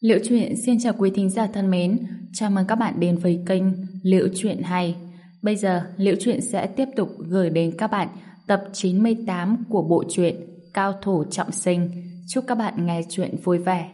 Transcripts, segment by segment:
Liễu Chuyện xin chào quý thính giả thân mến, chào mừng các bạn đến với kênh Liễu Chuyện Hay. Bây giờ, Liễu Chuyện sẽ tiếp tục gửi đến các bạn tập 98 của bộ truyện Cao Thủ Trọng Sinh. Chúc các bạn nghe chuyện vui vẻ.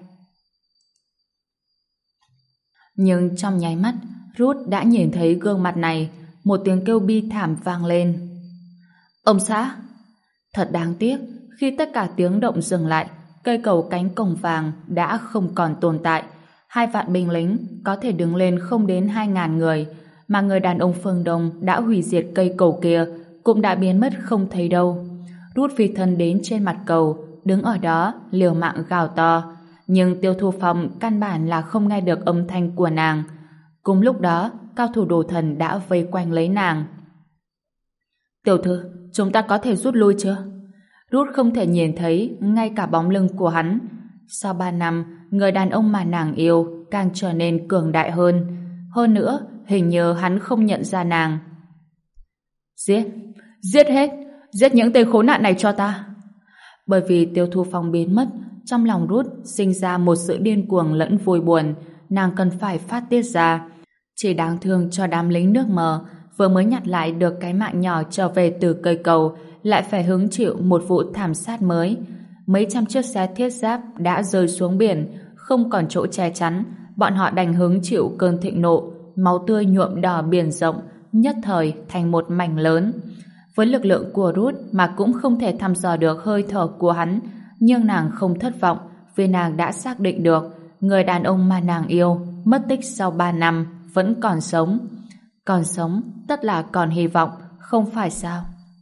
Nhưng trong nháy mắt, Ruth đã nhìn thấy gương mặt này, một tiếng kêu bi thảm vang lên. Ông xã! Thật đáng tiếc, khi tất cả tiếng động dừng lại, cây cầu cánh cổng vàng đã không còn tồn tại. 2 vạn binh lính có thể đứng lên không đến 2.000 người, mà người đàn ông Phương Đông đã hủy diệt cây cầu kia cũng đã biến mất không thấy đâu. Rút phi thân đến trên mặt cầu, đứng ở đó liều mạng gào to, nhưng Tiêu Thu Phong căn bản là không nghe được âm thanh của nàng. Cùng lúc đó, cao thủ đồ thần đã vây quanh lấy nàng. Tiểu thư, chúng ta có thể rút lui chưa? Rút không thể nhìn thấy ngay cả bóng lưng của hắn. Sau 3 năm, người đàn ông mà nàng yêu càng trở nên cường đại hơn. Hơn nữa, hình như hắn không nhận ra nàng. Giết hết! Giết những tên khốn nạn này cho ta! Bởi vì Tiêu Thu Phong biến mất, trong lòng Rút sinh ra một sự điên cuồng lẫn vui buồn, nàng cần phải phát tiết ra. Chỉ đáng thương cho đám lính nước mờ vừa mới nhặt lại được cái mạng nhỏ trở về từ cây cầu, lại phải hứng chịu một vụ thảm sát mới. Mấy trăm chiếc xe thiết giáp đã rơi xuống biển, không còn chỗ che chắn, bọn họ đành hứng chịu cơn thịnh nộ, máu tươi nhuộm đỏ biển rộng, nhất thời thành một mảnh lớn. Với lực lượng của Ruth mà cũng không thể thăm dò được hơi thở của hắn, nhưng nàng không thất vọng, vì nàng đã xác định được người đàn ông mà nàng yêu mất tích sau 3 năm vẫn còn sống. Còn sống tất là còn hy vọng, không phải sao?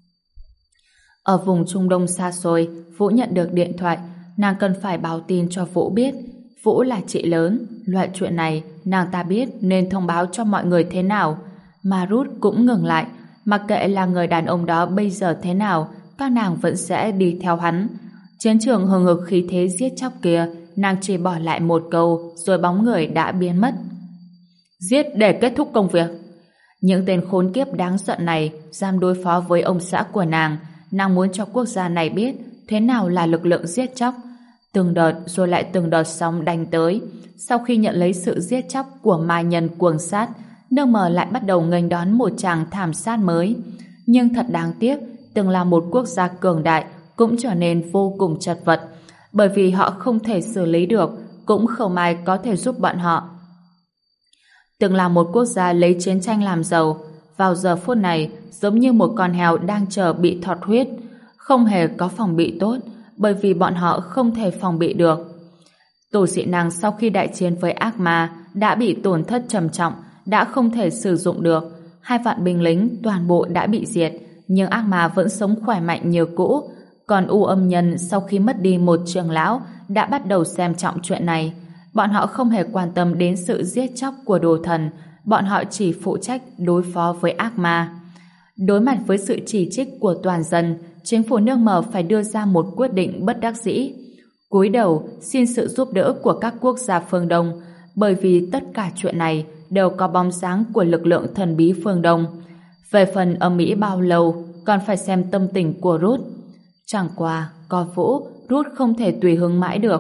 Ở vùng Trung Đông xa xôi, Vũ nhận được điện thoại, nàng cần phải báo tin cho Vũ biết. Vũ là chị lớn, loại chuyện này nàng ta biết nên thông báo cho mọi người thế nào. Mà Ruth cũng ngừng lại, mặc kệ là người đàn ông đó bây giờ thế nào, các nàng vẫn sẽ đi theo hắn. Chiến trường hừng hực khí thế giết chóc kia, nàng chỉ bỏ lại một câu rồi bóng người đã biến mất. Giết để kết thúc công việc. Những tên khốn kiếp đáng giận này dám đối phó với ông xã của nàng muốn cho quốc gia này biết thế nào là lực lượng giết chóc. Từng đợt rồi lại từng đợt sóng đánh tới. Sau khi nhận lấy sự giết chóc của ma nhân cuồng sát, nước mờ lại bắt đầu nghênh đón một tràng thảm sát mới. Nhưng thật đáng tiếc, từng là một quốc gia cường đại cũng trở nên vô cùng chật vật, bởi vì họ không thể xử lý được, cũng không ai có thể giúp bọn họ. Từng là một quốc gia lấy chiến tranh làm giàu, vào giờ phút này giống như một con heo đang chờ bị thọt huyết, không hề có phòng bị tốt, bởi vì bọn họ không thể phòng bị được. Tổ dị năng sau khi đại chiến với ác ma đã bị tổn thất trầm trọng, đã không thể sử dụng được. 2 vạn binh lính toàn bộ đã bị diệt, nhưng ác ma vẫn sống khỏe mạnh như cũ. Còn U Âm Nhân sau khi mất đi một trưởng lão đã bắt đầu xem trọng chuyện này. Bọn họ không hề quan tâm đến sự giết chóc của đồ thần, bọn họ chỉ phụ trách đối phó với ác ma. Đối mặt với sự chỉ trích của toàn dân, chính phủ nước mờ phải đưa ra một quyết định bất đắc dĩ. Cúi đầu xin sự giúp đỡ của các quốc gia phương Đông, bởi vì tất cả chuyện này đều có bóng dáng của lực lượng thần bí phương Đông. Về phần âm mỹ bao lâu, còn phải xem tâm tình của Ruth. Chẳng qua, có Vũ, Ruth không thể tùy hứng mãi được.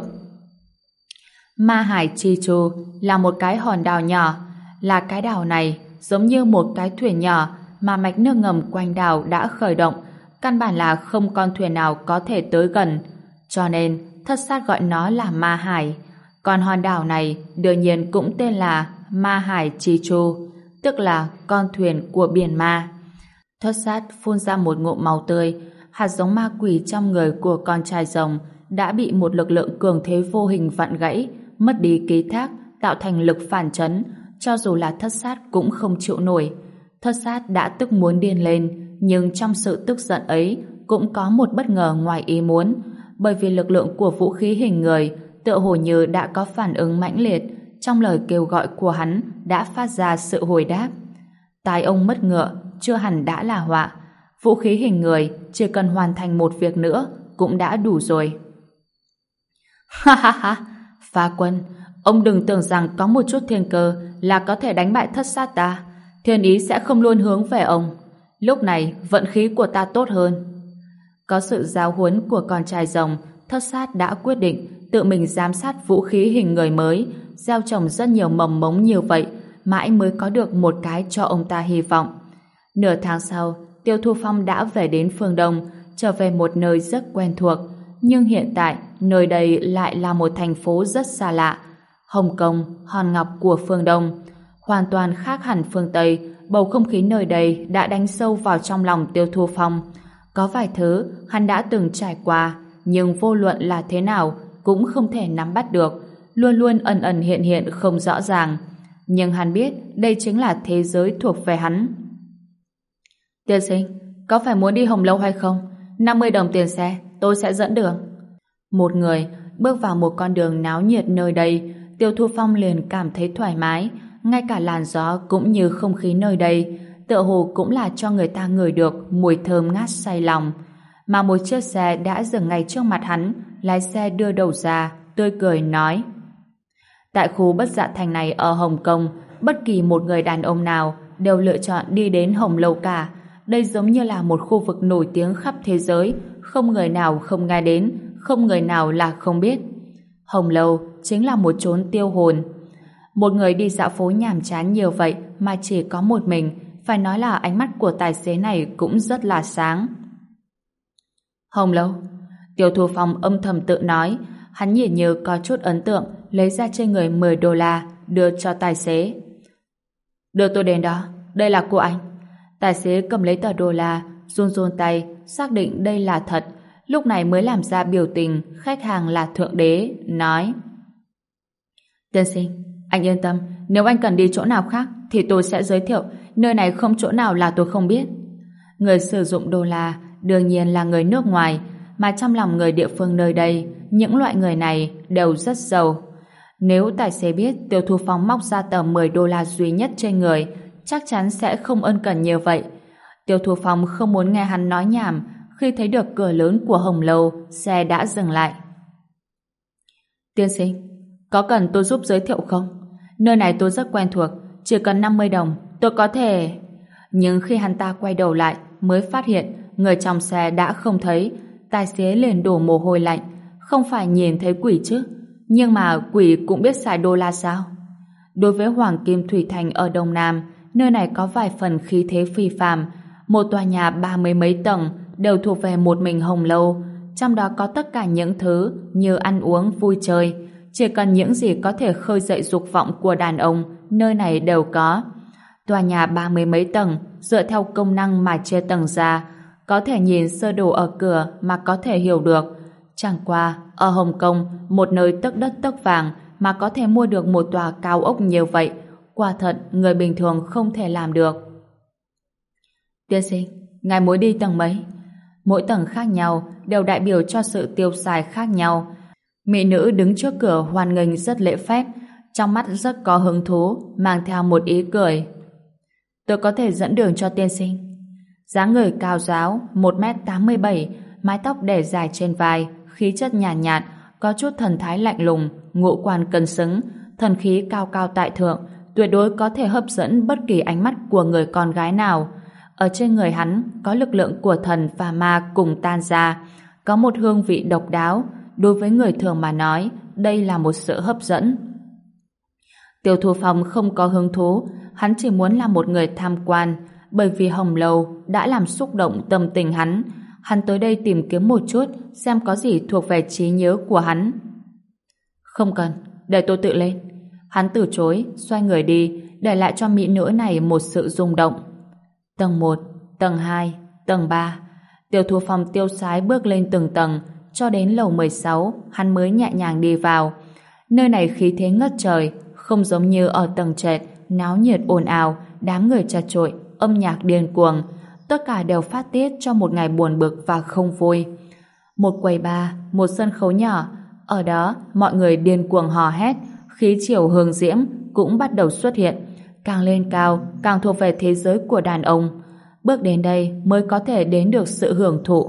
Ma Hải Chi Chu là một cái hòn đảo nhỏ, là cái đảo này giống như một cái thuyền nhỏ mà mạch nước ngầm quanh đảo đã khởi động, căn bản là không con thuyền nào có thể tới gần, cho nên Thất Sát gọi nó là Ma Hải. Còn hòn đảo này đương nhiên cũng tên là Ma Hải Chi Chu, tức là con thuyền của biển ma. Thất Sát phun ra một ngụm máu tươi, hạt giống ma quỷ trong người của con trai rồng đã bị một lực lượng cường thế vô hình vặn gãy, mất đi ký thác, tạo thành lực phản chấn, cho dù là Thất Sát cũng không chịu nổi. Thất Sát đã tức muốn điên lên, nhưng trong sự tức giận ấy cũng có một bất ngờ ngoài ý muốn, bởi vì lực lượng của vũ khí hình người tựa hồ như đã có phản ứng mãnh liệt, trong lời kêu gọi của hắn đã phát ra sự hồi đáp. Tai ông mất ngựa chưa hẳn đã là họa, vũ khí hình người chỉ cần hoàn thành một việc nữa cũng đã đủ rồi. Ha ha ha, Phá Quân, ông đừng tưởng rằng có một chút thiên cơ là có thể đánh bại Thất Sát ta. Thiên ý sẽ không luôn hướng về ông. Lúc này vận khí của ta tốt hơn. Có sự giáo huấn của con trai rồng, Thất Sát đã quyết định tự mình giám sát vũ khí hình người mới, gieo trồng rất nhiều mầm mống như vậy, mãi mới có được một cái cho ông ta hy vọng. Nửa tháng sau, Tiêu Thu Phong đã về đến phương Đông, trở về một nơi rất quen thuộc, nhưng hiện tại nơi đây lại là một thành phố rất xa lạ. Hồng Kông, hòn ngọc của phương Đông, hoàn toàn khác hẳn phương Tây. Bầu không khí nơi đây đã đánh sâu vào trong lòng Tiêu Thu Phong. Có vài thứ hắn đã từng trải qua, nhưng vô luận là thế nào cũng không thể nắm bắt được, luôn luôn ẩn ẩn hiện hiện không rõ ràng. Nhưng hắn biết đây chính là thế giới thuộc về hắn. Tiên sinh, có phải muốn đi Hồng Lâu hay không? 50 đồng tiền xe, tôi sẽ dẫn đường. Một người bước vào một con đường náo nhiệt nơi đây, Tiêu Thu Phong liền cảm thấy thoải mái, ngay cả làn gió cũng như không khí nơi đây, tựa hồ cũng là cho người ta ngửi được mùi thơm ngát say lòng. Mà một chiếc xe đã dừng ngay trước mặt hắn, lái xe đưa đầu ra, tươi cười nói: tại khu Bất Dạ Thành này ở Hồng Kông, bất kỳ một người đàn ông nào đều lựa chọn đi đến Hồng Lâu cả. Đây giống như là một khu vực nổi tiếng khắp thế giới, không người nào không nghe đến, không người nào là không biết. Hồng Lâu chính là một chốn tiêu hồn. Một người đi dạo phố nhàm chán nhiều vậy mà chỉ có một mình, phải nói là ánh mắt của tài xế này cũng rất là sáng. Hồng Lâu. Tiêu Thu Phong âm thầm tự nói, hắn nhìn như có chút ấn tượng, lấy ra trên người 10 đô la đưa cho tài xế. Đưa tôi đến đó, đây là của anh. Tài xế cầm lấy tờ đô la, run run tay, xác định đây là thật, lúc này mới làm ra biểu tình khách hàng là thượng đế, nói: tiên sinh, anh yên tâm, nếu anh cần đi chỗ nào khác thì tôi sẽ giới thiệu, nơi này không chỗ nào là tôi không biết. Người sử dụng đô la đương nhiên là người nước ngoài, mà trong lòng người địa phương nơi đây, những loại người này đều rất giàu. Nếu tài xế biết Tiêu Thu Phong móc ra tờ 10 đô la duy nhất trên người, chắc chắn sẽ không ân cần như vậy. Tiêu Thu Phong không muốn nghe hắn nói nhảm. Khi thấy được cửa lớn của Hồng Lâu, xe đã dừng lại. Tiên sinh, có cần tôi giúp giới thiệu không? Nơi này tôi rất quen thuộc, chỉ cần 50 đồng tôi có thể... Nhưng khi hắn ta quay đầu lại mới phát hiện người trong xe đã không thấy. Tài xế liền đổ mồ hôi lạnh. Không phải nhìn thấy quỷ chứ? Nhưng mà quỷ cũng biết xài đô la sao? Đối với Hoàng Kim Thủy Thành ở Đông Nam, nơi này có vài phần khí thế phi phàm. Một tòa nhà 30 mấy tầng đều thuộc về một mình Hồng Lâu, trong đó có tất cả những thứ như ăn uống, vui chơi. Chỉ cần những gì có thể khơi dậy dục vọng của đàn ông, nơi này đều có. Tòa nhà 30 mấy tầng dựa theo công năng mà chia tầng ra, có thể nhìn sơ đồ ở cửa mà có thể hiểu được. Chẳng qua, ở Hồng Kông, một nơi tấc đất tấc vàng mà có thể mua được một tòa cao ốc như vậy, quả thật người bình thường không thể làm được. Tiên sinh, ngài muốn đi tầng mấy? Mỗi tầng khác nhau đều đại biểu cho sự tiêu xài khác nhau. Mỹ nữ đứng trước cửa hoan nghênh rất lễ phép, trong mắt rất có hứng thú, mang theo một ý cười. Tôi có thể dẫn đường cho tiên sinh. Dáng người cao ráo, 1m87, mái tóc để dài trên vai, khí chất nhàn nhạt, có chút thần thái lạnh lùng, ngũ quan cân xứng, thần khí cao cao tại thượng, tuyệt đối có thể hấp dẫn bất kỳ ánh mắt của người con gái nào. Ở trên người hắn có lực lượng của thần và ma cùng tan ra, có một hương vị độc đáo. Đối với người thường mà nói, đây là một sự hấp dẫn. Tiêu Thu Phong không có hứng thú, hắn chỉ muốn là một người tham quan, bởi vì Hồng Lâu đã làm xúc động tâm tình hắn. Hắn tới đây tìm kiếm một chút, xem có gì thuộc về trí nhớ của hắn. Không cần, để tôi tự lên. Hắn từ chối, xoay người đi, để lại cho mỹ nữ này một sự rung động. Tầng 1, tầng 2, tầng 3. Tiêu Thu Phong tiêu sái bước lên từng tầng, cho đến lầu 16, hắn mới nhẹ nhàng đi vào. Nơi này khí thế ngất trời, không giống như ở tầng trệt, náo nhiệt ồn ào, đám người chật chội, âm nhạc điên cuồng. Tất cả đều phát tiết cho một ngày buồn bực và không vui. Một quầy bar, một sân khấu nhỏ, ở đó mọi người điên cuồng hò hét, khí chiều hương diễm cũng bắt đầu xuất hiện. Càng lên cao, càng thuộc về thế giới của đàn ông. Bước đến đây mới có thể đến được sự hưởng thụ.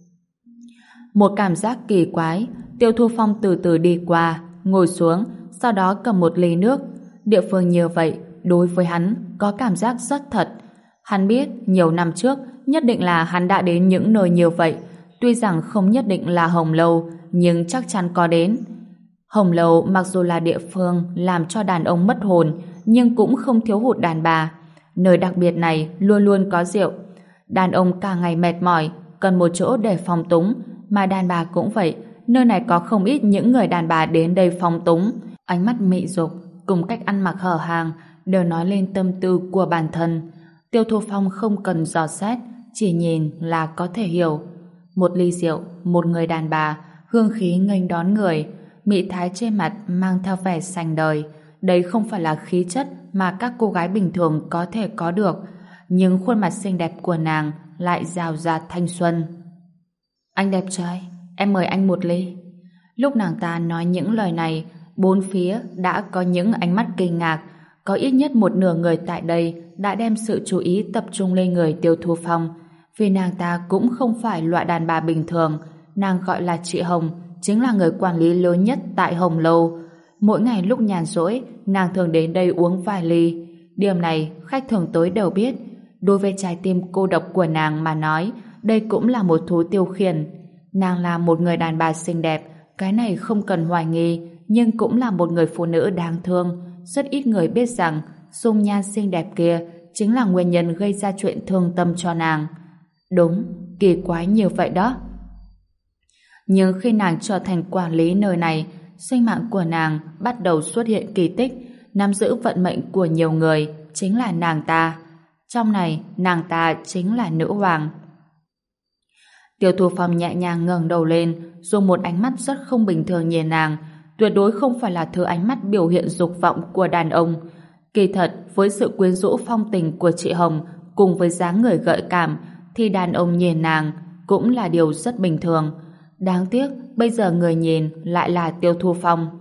Một cảm giác kỳ quái, Tiêu Thu Phong từ từ đi qua, ngồi xuống, sau đó cầm một ly nước. Địa phương như vậy, đối với hắn có cảm giác rất thật. Hắn biết nhiều năm trước nhất định là hắn đã đến những nơi như vậy, tuy rằng không nhất định là Hồng Lâu, nhưng chắc chắn có đến. Hồng Lâu mặc dù là địa phương làm cho đàn ông mất hồn, nhưng cũng không thiếu hụt đàn bà. Nơi đặc biệt này luôn luôn có rượu. Đàn ông cả ngày mệt mỏi, cần một chỗ để phóng túng, mà đàn bà cũng vậy. Nơi này có không ít những người đàn bà đến đây phóng túng. Ánh mắt mị dục cùng cách ăn mặc hở hàng đều nói lên tâm tư của bản thân. Tiêu Thu Phong không cần dò xét, chỉ nhìn là có thể hiểu. Một ly rượu, một người đàn bà, hương khí nghênh đón người, mị thái trên mặt mang theo vẻ sành đời. Đây không phải là khí chất mà các cô gái bình thường có thể có được, nhưng khuôn mặt xinh đẹp của nàng lại rào rạt thanh xuân. Anh đẹp trai, em mời anh một ly. Lúc nàng ta nói những lời này, bốn phía đã có những ánh mắt kinh ngạc. Có ít nhất một nửa người tại đây đã đem sự chú ý tập trung lên người Tiêu Thu Phong, vì nàng ta cũng không phải loại đàn bà bình thường. Nàng gọi là chị Hồng, chính là người quản lý lớn nhất tại Hồng Lâu. Mỗi ngày lúc nhàn rỗi, nàng thường đến đây uống vài ly. Điểm này khách thường tới đều biết. Đối với trái tim cô độc của nàng mà nói, đây cũng là một thú tiêu khiển. Nàng là một người đàn bà xinh đẹp, cái này không cần hoài nghi, nhưng cũng là một người phụ nữ đáng thương. Rất ít người biết rằng dung nhan xinh đẹp kia chính là nguyên nhân gây ra chuyện thương tâm cho nàng. Đúng, kỳ quái như vậy đó. Nhưng khi nàng trở thành quản lý nơi này, sinh mạng của nàng bắt đầu xuất hiện kỳ tích. Nắm giữ vận mệnh của nhiều người chính là nàng ta. Trong này, nàng ta chính là nữ hoàng. Tiêu Thu Phong nhẹ nhàng ngẩng đầu lên, dùng một ánh mắt rất không bình thường nhìn nàng. Tuyệt đối không phải là thứ ánh mắt biểu hiện dục vọng của đàn ông. Kỳ thật, với sự quyến rũ phong tình của chị Hồng cùng với dáng người gợi cảm, thì đàn ông nhìn nàng cũng là điều rất bình thường. Đáng tiếc, bây giờ người nhìn lại là Tiêu Thu Phong.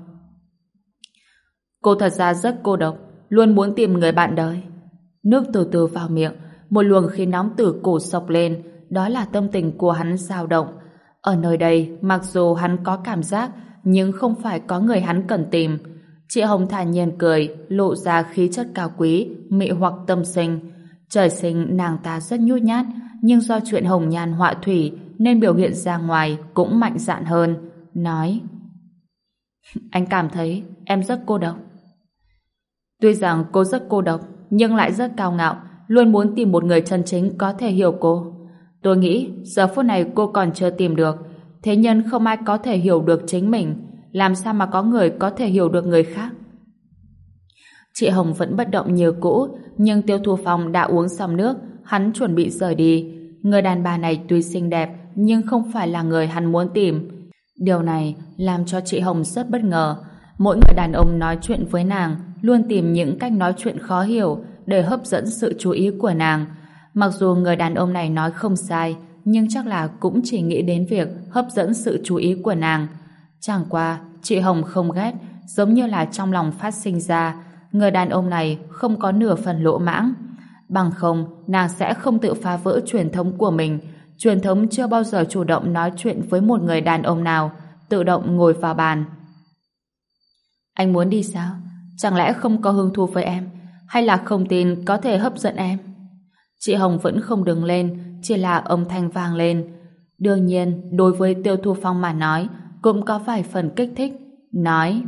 Cô thật ra rất cô độc, luôn muốn tìm người bạn đời. Nước từ từ vào miệng, một luồng khí nóng từ cổ sộc lên, đó là tâm tình của hắn dao động. Ở nơi đây, mặc dù hắn có cảm giác, nhưng không phải có người hắn cần tìm. Chị Hồng thản nhiên cười, lộ ra khí chất cao quý, mị hoặc tâm sinh. Trời sinh nàng ta rất nhút nhát, nhưng do chuyện hồng nhan họa thủy nên biểu hiện ra ngoài cũng mạnh dạn hơn. Nói: Anh cảm thấy em rất cô độc. Tuy rằng cô rất cô độc, nhưng lại rất cao ngạo, luôn muốn tìm một người chân chính có thể hiểu cô. Tôi nghĩ giờ phút này cô còn chưa tìm được. Thế nhân không ai có thể hiểu được chính mình, làm sao mà có người có thể hiểu được người khác? Chị Hồng vẫn bất động như cũ, nhưng Tiêu Thu Phong đã uống xong nước, hắn chuẩn bị rời đi. Người đàn bà này tuy xinh đẹp, nhưng không phải là người hắn muốn tìm. Điều này làm cho chị Hồng rất bất ngờ. Mỗi người đàn ông nói chuyện với nàng luôn tìm những cách nói chuyện khó hiểu để hấp dẫn sự chú ý của nàng. Mặc dù người đàn ông này nói không sai, nhưng chắc là cũng chỉ nghĩ đến việc hấp dẫn sự chú ý của nàng. Chẳng qua, chị Hồng không ghét, giống như là trong lòng phát sinh ra, người đàn ông này không có nửa phần lỗ mãng. Bằng không, nàng sẽ không tự phá vỡ truyền thống của mình. Truyền thống chưa bao giờ chủ động nói chuyện với một người đàn ông nào, tự động ngồi vào bàn. Anh muốn đi sao? Chẳng lẽ không có hứng thú với em? Hay là không tin có thể hấp dẫn em? Chị Hồng vẫn không đứng lên, chỉ là âm thanh vang lên. Đương nhiên, đối với Tiêu Thu Phong mà nói, cũng có vài phần kích thích. Nói: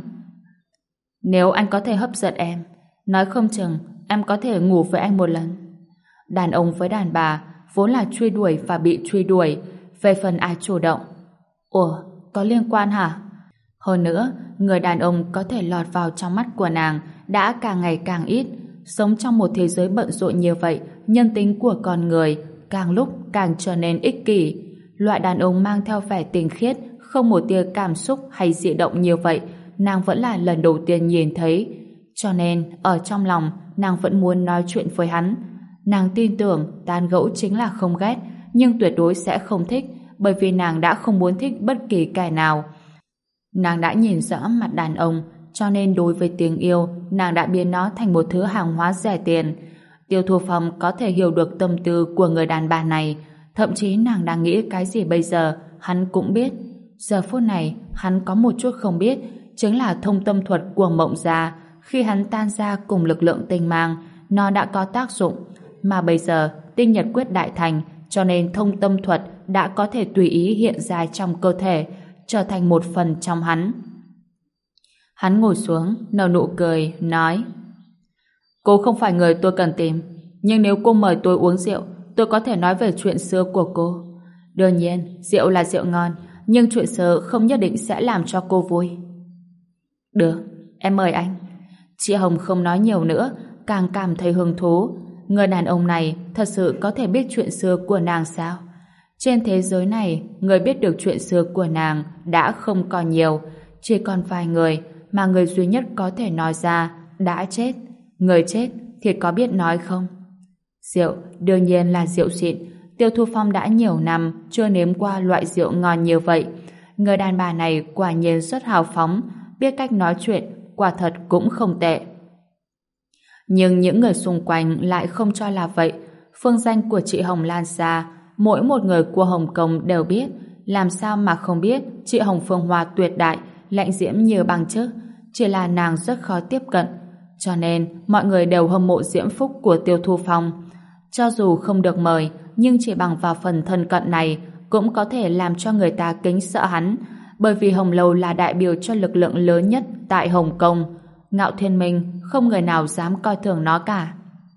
Nếu anh có thể hấp dẫn em, nói không chừng em có thể ngủ với anh một lần. Đàn ông với đàn bà vốn là truy đuổi và bị truy đuổi. Về phần ai chủ động, ủa, có liên quan hả? Hơn nữa, người đàn ông có thể lọt vào trong mắt của nàng đã càng ngày càng ít. Sống trong một thế giới bận rộn như vậy, nhân tính của con người càng lúc càng trở nên ích kỷ. Loại đàn ông mang theo vẻ tinh khiết, không một tia cảm xúc hay dị động như vậy, nàng vẫn là lần đầu tiên nhìn thấy. Cho nên, ở trong lòng, nàng vẫn muốn nói chuyện với hắn. Nàng tin tưởng tán gẫu chính là không ghét, nhưng tuyệt đối sẽ không thích, bởi vì nàng đã không muốn thích bất kỳ kẻ nào. Nàng đã nhìn rõ mặt đàn ông, cho nên đối với tình yêu, nàng đã biến nó thành một thứ hàng hóa rẻ tiền. Tiêu Thu Phong có thể hiểu được tâm tư của người đàn bà này, thậm chí nàng đang nghĩ cái gì bây giờ, hắn cũng biết. Giờ phút này, hắn có một chút không biết, chính là thông tâm thuật của Mộng Gia. Khi hắn tan ra cùng lực lượng tinh mang, nó đã có tác dụng, mà bây giờ tinh nhật quyết đại thành, cho nên thông tâm thuật đã có thể tùy ý hiện ra trong cơ thể, trở thành một phần trong hắn. Hắn ngồi xuống, nở nụ cười, nói: Cô không phải người tôi cần tìm, nhưng nếu cô mời tôi uống rượu, tôi có thể nói về chuyện xưa của cô. Đương nhiên, rượu là rượu ngon, nhưng chuyện xưa không nhất định sẽ làm cho cô vui. Được, em mời anh. Chị Hồng không nói nhiều nữa, càng cảm thấy hứng thú. Người đàn ông này thật sự có thể biết chuyện xưa của nàng sao? Trên thế giới này, người biết được chuyện xưa của nàng đã không còn nhiều, chỉ còn vài người, mà người duy nhất có thể nói ra đã chết. Người chết thì có biết nói không? Rượu đương nhiên là rượu xịn. Tiêu Thu Phong đã nhiều năm chưa nếm qua loại rượu ngon như vậy. Người đàn bà này quả nhiên rất hào phóng, biết cách nói chuyện, quả thật cũng không tệ. Nhưng những người xung quanh lại không cho là vậy. Phương danh của chị Hồng lan xa, mỗi một người của Hồng Kông đều biết. Làm sao mà không biết chị Hồng Phương Hoa tuyệt đại, lạnh diễm như băng chứ? Chỉ là nàng rất khó tiếp cận, cho nên mọi người đều hâm mộ diễm phúc của Tiêu Thu Phong. Cho dù không được mời, nhưng chỉ bằng vào phần thân cận này cũng có thể làm cho người ta kính sợ hắn, bởi vì Hồng Lâu là đại biểu cho lực lượng lớn nhất tại Hồng Kông. Ngạo Thiên Minh không người nào dám coi thường nó cả.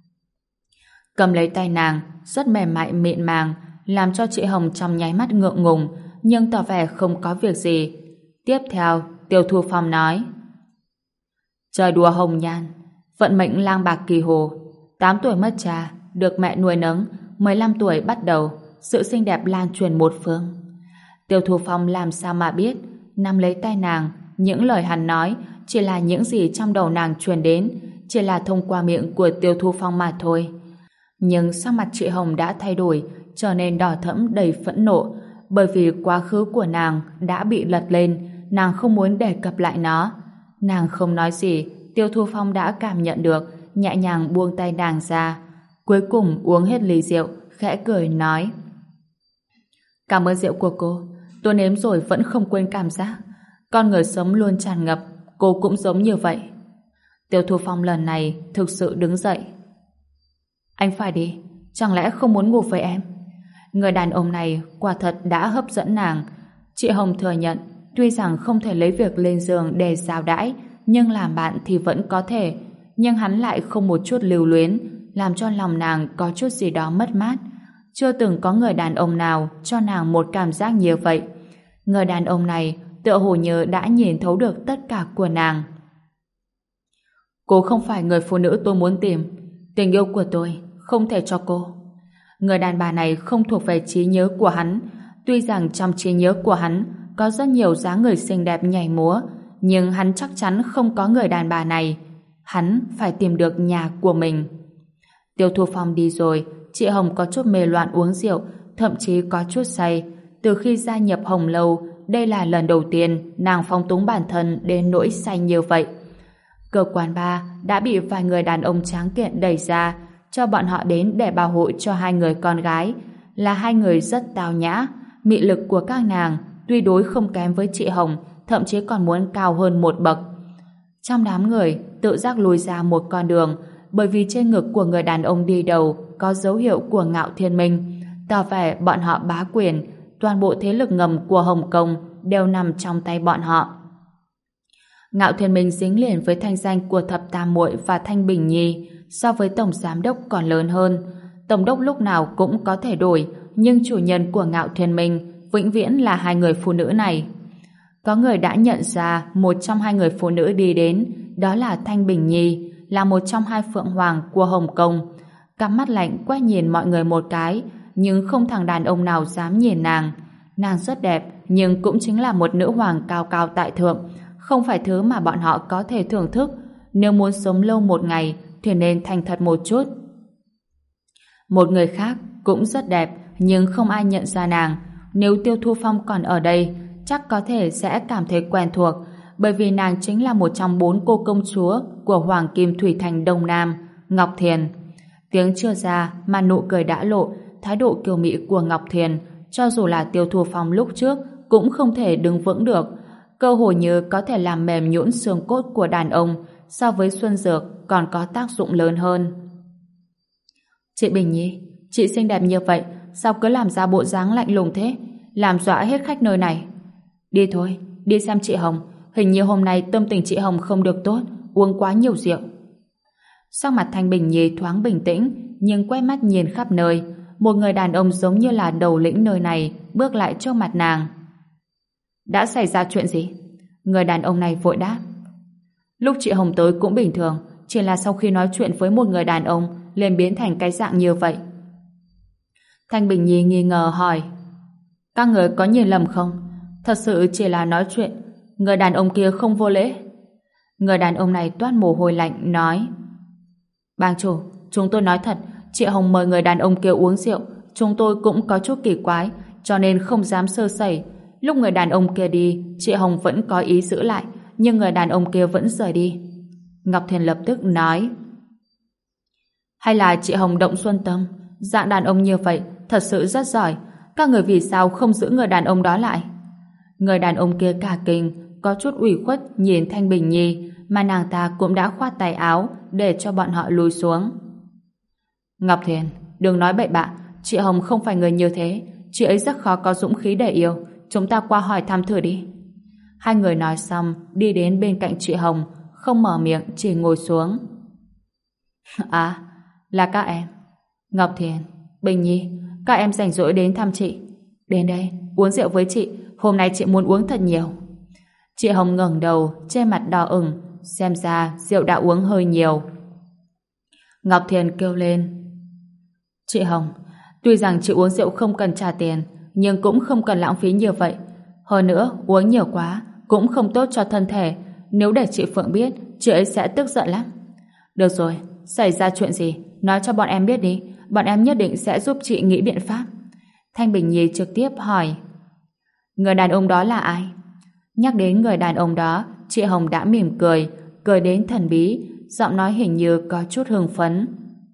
Cầm lấy tay nàng, rất mềm mại mịn màng, làm cho chị Hồng trong nháy mắt ngượng ngùng, nhưng tỏ vẻ không có việc gì. Tiếp theo, Tiêu Thu Phong nói: Trời đùa hồng nhan, vận mệnh lang bạc kỳ hồ. 8 tuổi mất cha, được mẹ nuôi nấng. 15 tuổi bắt đầu, sự xinh đẹp lan truyền một phương. Tiêu Thu Phong làm sao mà biết, nắm lấy tay nàng, những lời hắn nói chỉ là những gì trong đầu nàng truyền đến, chỉ là thông qua miệng của Tiêu Thu Phong mà thôi. Nhưng sắc mặt chị Hồng đã thay đổi, trở nên đỏ thẫm đầy phẫn nộ, bởi vì quá khứ của nàng đã bị lật lên, nàng không muốn đề cập lại nó. Nàng không nói gì, Tiêu Thu Phong đã cảm nhận được, nhẹ nhàng buông tay nàng ra. Cuối cùng uống hết ly rượu, khẽ cười nói: Cảm ơn rượu của cô, tôi nếm rồi vẫn không quên cảm giác. Con người sống luôn tràn ngập, cô cũng giống như vậy. Tiêu Thu Phong lần này thực sự đứng dậy. Anh phải đi, chẳng lẽ không muốn ngủ với em? Người đàn ông này quả thật đã hấp dẫn nàng. Chị Hồng thừa nhận, tuy rằng không thể lấy việc lên giường để giao đãi, nhưng làm bạn thì vẫn có thể. Nhưng hắn lại không một chút lưu luyến, làm cho lòng nàng có chút gì đó mất mát. Chưa từng có người đàn ông nào cho nàng một cảm giác như vậy. Người đàn ông này tựa hồ như đã nhìn thấu được tất cả của nàng. Cô không phải người phụ nữ tôi muốn tìm. Tình yêu của tôi không thể cho cô. Người đàn bà này không thuộc về trí nhớ của hắn. Tuy rằng trong trí nhớ của hắn có rất nhiều dáng người xinh đẹp nhảy múa, nhưng hắn chắc chắn không có người đàn bà này. Hắn phải tìm được nhà của mình. Tiêu Thu Phong đi rồi, chị Hồng có chút mê loạn uống rượu, thậm chí có chút say. Từ khi gia nhập Hồng Lâu, đây là lần đầu tiên nàng phóng túng bản thân đến nỗi say như vậy. Cửa quán bar đã bị vài người đàn ông tráng kiện đẩy ra, cho bọn họ đến để bảo hộ cho hai người con gái. Là hai người rất tao nhã, mị lực của các nàng tuy đối không kém với chị Hồng, thậm chí còn muốn cao hơn một bậc. Trong đám người tự giác lùi ra một con đường, bởi vì trên ngực của người đàn ông đi đầu có dấu hiệu của Ngạo Thiên Minh, tỏ vẻ bọn họ bá quyền, toàn bộ thế lực ngầm của Hồng Kông đều nằm trong tay bọn họ. Ngạo Thiên Minh dính liền với thanh danh của Thập Tam Muội và Thanh Bình Nhi, so với tổng giám đốc còn lớn hơn. Tổng đốc lúc nào cũng có thể đổi, nhưng chủ nhân của Ngạo Thiên Minh vĩnh viễn là hai người phụ nữ này. Có người đã nhận ra một trong hai người phụ nữ đi đến, đó là Thanh Bình Nhi, là một trong hai phượng hoàng của Hồng Kông. Cặp mắt lạnh quét nhìn mọi người một cái, nhưng không thằng đàn ông nào dám nhìn nàng. Nàng rất đẹp, nhưng cũng chính là một nữ hoàng cao cao tại thượng, không phải thứ mà bọn họ có thể thưởng thức. Nếu muốn sống lâu một ngày thì nên thành thật một chút. Một người khác cũng rất đẹp, nhưng không ai nhận ra nàng. Nếu Tiêu Thu Phong còn ở đây, chắc có thể sẽ cảm thấy quen thuộc, bởi vì nàng chính là một trong 4 cô công chúa của Hoàng Kim Thủy Thành Đông Nam, Ngọc Thiền. Tiếng chưa ra mà nụ cười đã lộ, thái độ kiêu mị của Ngọc Thiền, cho dù là Tiêu Thu Phong lúc trước cũng không thể đứng vững được, cơ hồ như có thể làm mềm nhũn xương cốt của đàn ông, so với Xuân Dược còn có tác dụng lớn hơn. Chị Bình Nhi, chị xinh đẹp như vậy, sao cứ làm ra bộ dáng lạnh lùng thế, làm dọa hết khách nơi này. Đi thôi, đi xem chị Hồng, hình như hôm nay tâm tình chị Hồng không được tốt, uống quá nhiều rượu. Sắc mặt Thanh Bình Nhi thoáng bình tĩnh, nhưng quay mắt nhìn khắp nơi, một người đàn ông giống như là đầu lĩnh nơi này bước lại trước mặt nàng. Đã xảy ra chuyện gì? Người đàn ông này vội đáp. Lúc chị Hồng tới cũng bình thường, chỉ là sau khi nói chuyện với một người đàn ông liền biến thành cái dạng như vậy. Thanh Bình Nhi nghi ngờ hỏi, các người có nhìn lầm không? Thật sự chỉ là nói chuyện, người đàn ông kia không vô lễ. Người đàn ông này toát mồ hôi lạnh nói, bang chủ, chúng tôi nói thật, chị Hồng mời người đàn ông kia uống rượu, chúng tôi cũng có chút kỳ quái, cho nên không dám sơ sẩy. Lúc người đàn ông kia đi, chị Hồng vẫn có ý giữ lại, nhưng người đàn ông kia vẫn rời đi. Ngọc Thiền lập tức nói, hay là chị Hồng động xuân tâm, dạng đàn ông như vậy thật sự rất giỏi, các người vì sao không giữ người đàn ông đó lại? Người đàn ông kia cả kinh, có chút ủy khuất nhìn Thanh Bình Nhi, mà nàng ta cũng đã khoát tay áo để cho bọn họ lùi xuống. Ngọc Thiền, đừng nói bậy bạ, chị Hồng không phải người như thế, chị ấy rất khó có dũng khí để yêu, chúng ta qua hỏi thăm thử đi. Hai người nói xong, đi đến bên cạnh chị Hồng, không mở miệng, chỉ ngồi xuống. À, là các em. Ngọc Thiền, Bình Nhi, các em rảnh rỗi đến thăm chị. Đến đây, uống rượu với chị, hôm nay chị muốn uống thật nhiều. Chị Hồng ngẩng đầu, trên mặt đỏ ửng, xem ra rượu đã uống hơi nhiều. Ngọc Thiền kêu lên, chị Hồng, tuy rằng chị uống rượu không cần trả tiền, nhưng cũng không cần lãng phí như vậy. Hơn nữa, uống nhiều quá cũng không tốt cho thân thể, nếu để chị Phượng biết, chị ấy sẽ tức giận lắm. Được rồi, xảy ra chuyện gì, nói cho bọn em biết đi, bọn em nhất định sẽ giúp chị nghĩ biện pháp. Thanh Bình Nhi trực tiếp hỏi, người đàn ông đó là ai? Nhắc đến người đàn ông đó, chị Hồng đã mỉm cười, cười đến thần bí, giọng nói hình như có chút hưng phấn.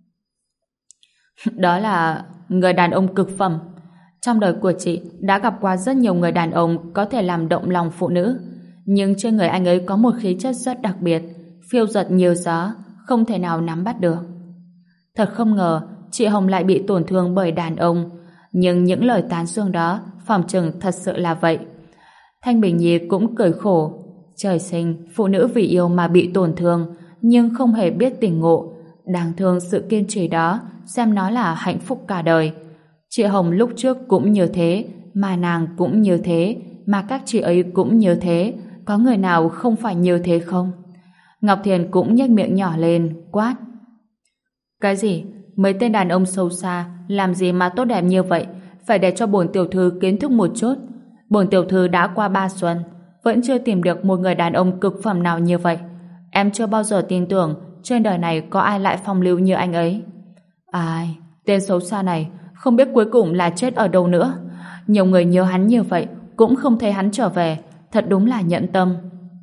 Đó là người đàn ông cực phẩm. Trong đời của chị đã gặp qua rất nhiều người đàn ông có thể làm động lòng phụ nữ, nhưng trên người anh ấy có một khí chất rất đặc biệt, phiêu dật như gió, không thể nào nắm bắt được. Thật không ngờ chị Hồng lại bị tổn thương bởi đàn ông, nhưng những lời tán dương đó phỏng chừng thật sự là vậy. Thanh Bình Nhi cũng cười khổ. Trời sinh, phụ nữ vì yêu mà bị tổn thương, nhưng không hề biết tỉnh ngộ. Đáng thương sự kiên trì đó, xem nó là hạnh phúc cả đời. Chị Hồng lúc trước cũng như thế, mà nàng cũng như thế, mà các chị ấy cũng như thế. Có người nào không phải như thế không? Ngọc Thiền cũng nhếch miệng nhỏ lên, quát. Cái gì? Mấy tên đàn ông xấu xa, làm gì mà tốt đẹp như vậy? Phải để cho bổn tiểu thư kiến thức một chút. Bổn tiểu thư đã qua 3 xuân, vẫn chưa tìm được một người đàn ông cực phẩm nào như vậy. Em chưa bao giờ tin tưởng trên đời này có ai lại phong lưu như anh ấy. Ai, tên xấu xa này, không biết cuối cùng là chết ở đâu nữa. Nhiều người nhớ hắn như vậy, cũng không thấy hắn trở về, thật đúng là nhẫn tâm.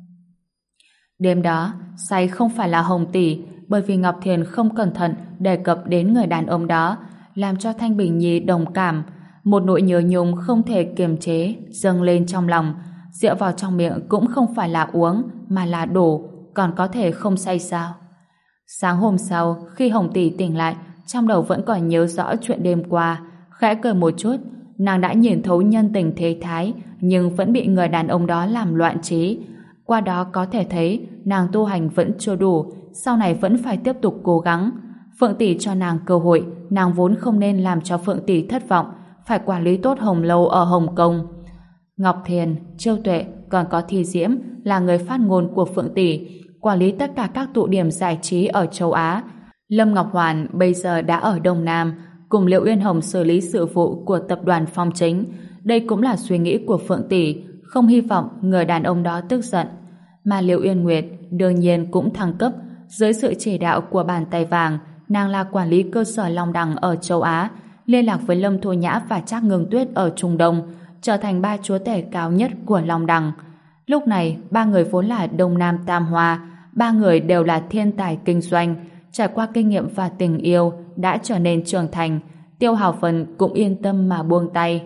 Đêm đó, say không phải là Hồng tỷ, bởi vì Ngọc Thiền không cẩn thận đề cập đến người đàn ông đó, làm cho Thanh Bình Nhi đồng cảm. Một nỗi nhớ nhung không thể kiềm chế dâng lên trong lòng. Rượu vào trong miệng cũng không phải là uống, mà là đổ, còn có thể không say sao? Sáng hôm sau, khi Hồng tỷ tỉnh lại, trong đầu vẫn còn nhớ rõ chuyện đêm qua. Khẽ cười một chút, nàng đã nhìn thấu nhân tình thế thái, nhưng vẫn bị người đàn ông đó làm loạn trí. Qua đó có thể thấy nàng tu hành vẫn chưa đủ, sau này vẫn phải tiếp tục cố gắng. Phượng tỷ cho nàng cơ hội, nàng vốn không nên làm cho Phượng tỷ thất vọng, phải quản lý tốt Hồng Lâu ở Hồng Kông. Ngọc Thiền, Chiêu Tuệ, còn có Thi Diễm là người phát ngôn của Phượng tỷ, quản lý tất cả các tụ điểm giải trí ở châu Á. Lâm Ngọc Hoàn bây giờ đã ở Đông Nam, cùng Liệu Uyên Hồng xử lý sự vụ của tập đoàn Phong Chính. Đây cũng là suy nghĩ của Phượng tỷ, không hy vọng người đàn ông đó tức giận. Mà Liệu Uyên Nguyệt đương nhiên cũng thăng cấp, dưới sự chỉ đạo của bàn tay vàng, nàng là quản lý cơ sở Long Đằng ở châu Á, liên lạc với Lâm Thu Nhã và Trác Ngưng Tuyết ở Trung Đông, trở thành 3 chúa tể cao nhất của Long Đằng. Lúc này, 3 người vốn là Đông Nam Tam Hoa, 3 người đều là thiên tài kinh doanh, trải qua kinh nghiệm và tình yêu, đã trở nên trưởng thành. Tiêu Hào Vân cũng yên tâm mà buông tay.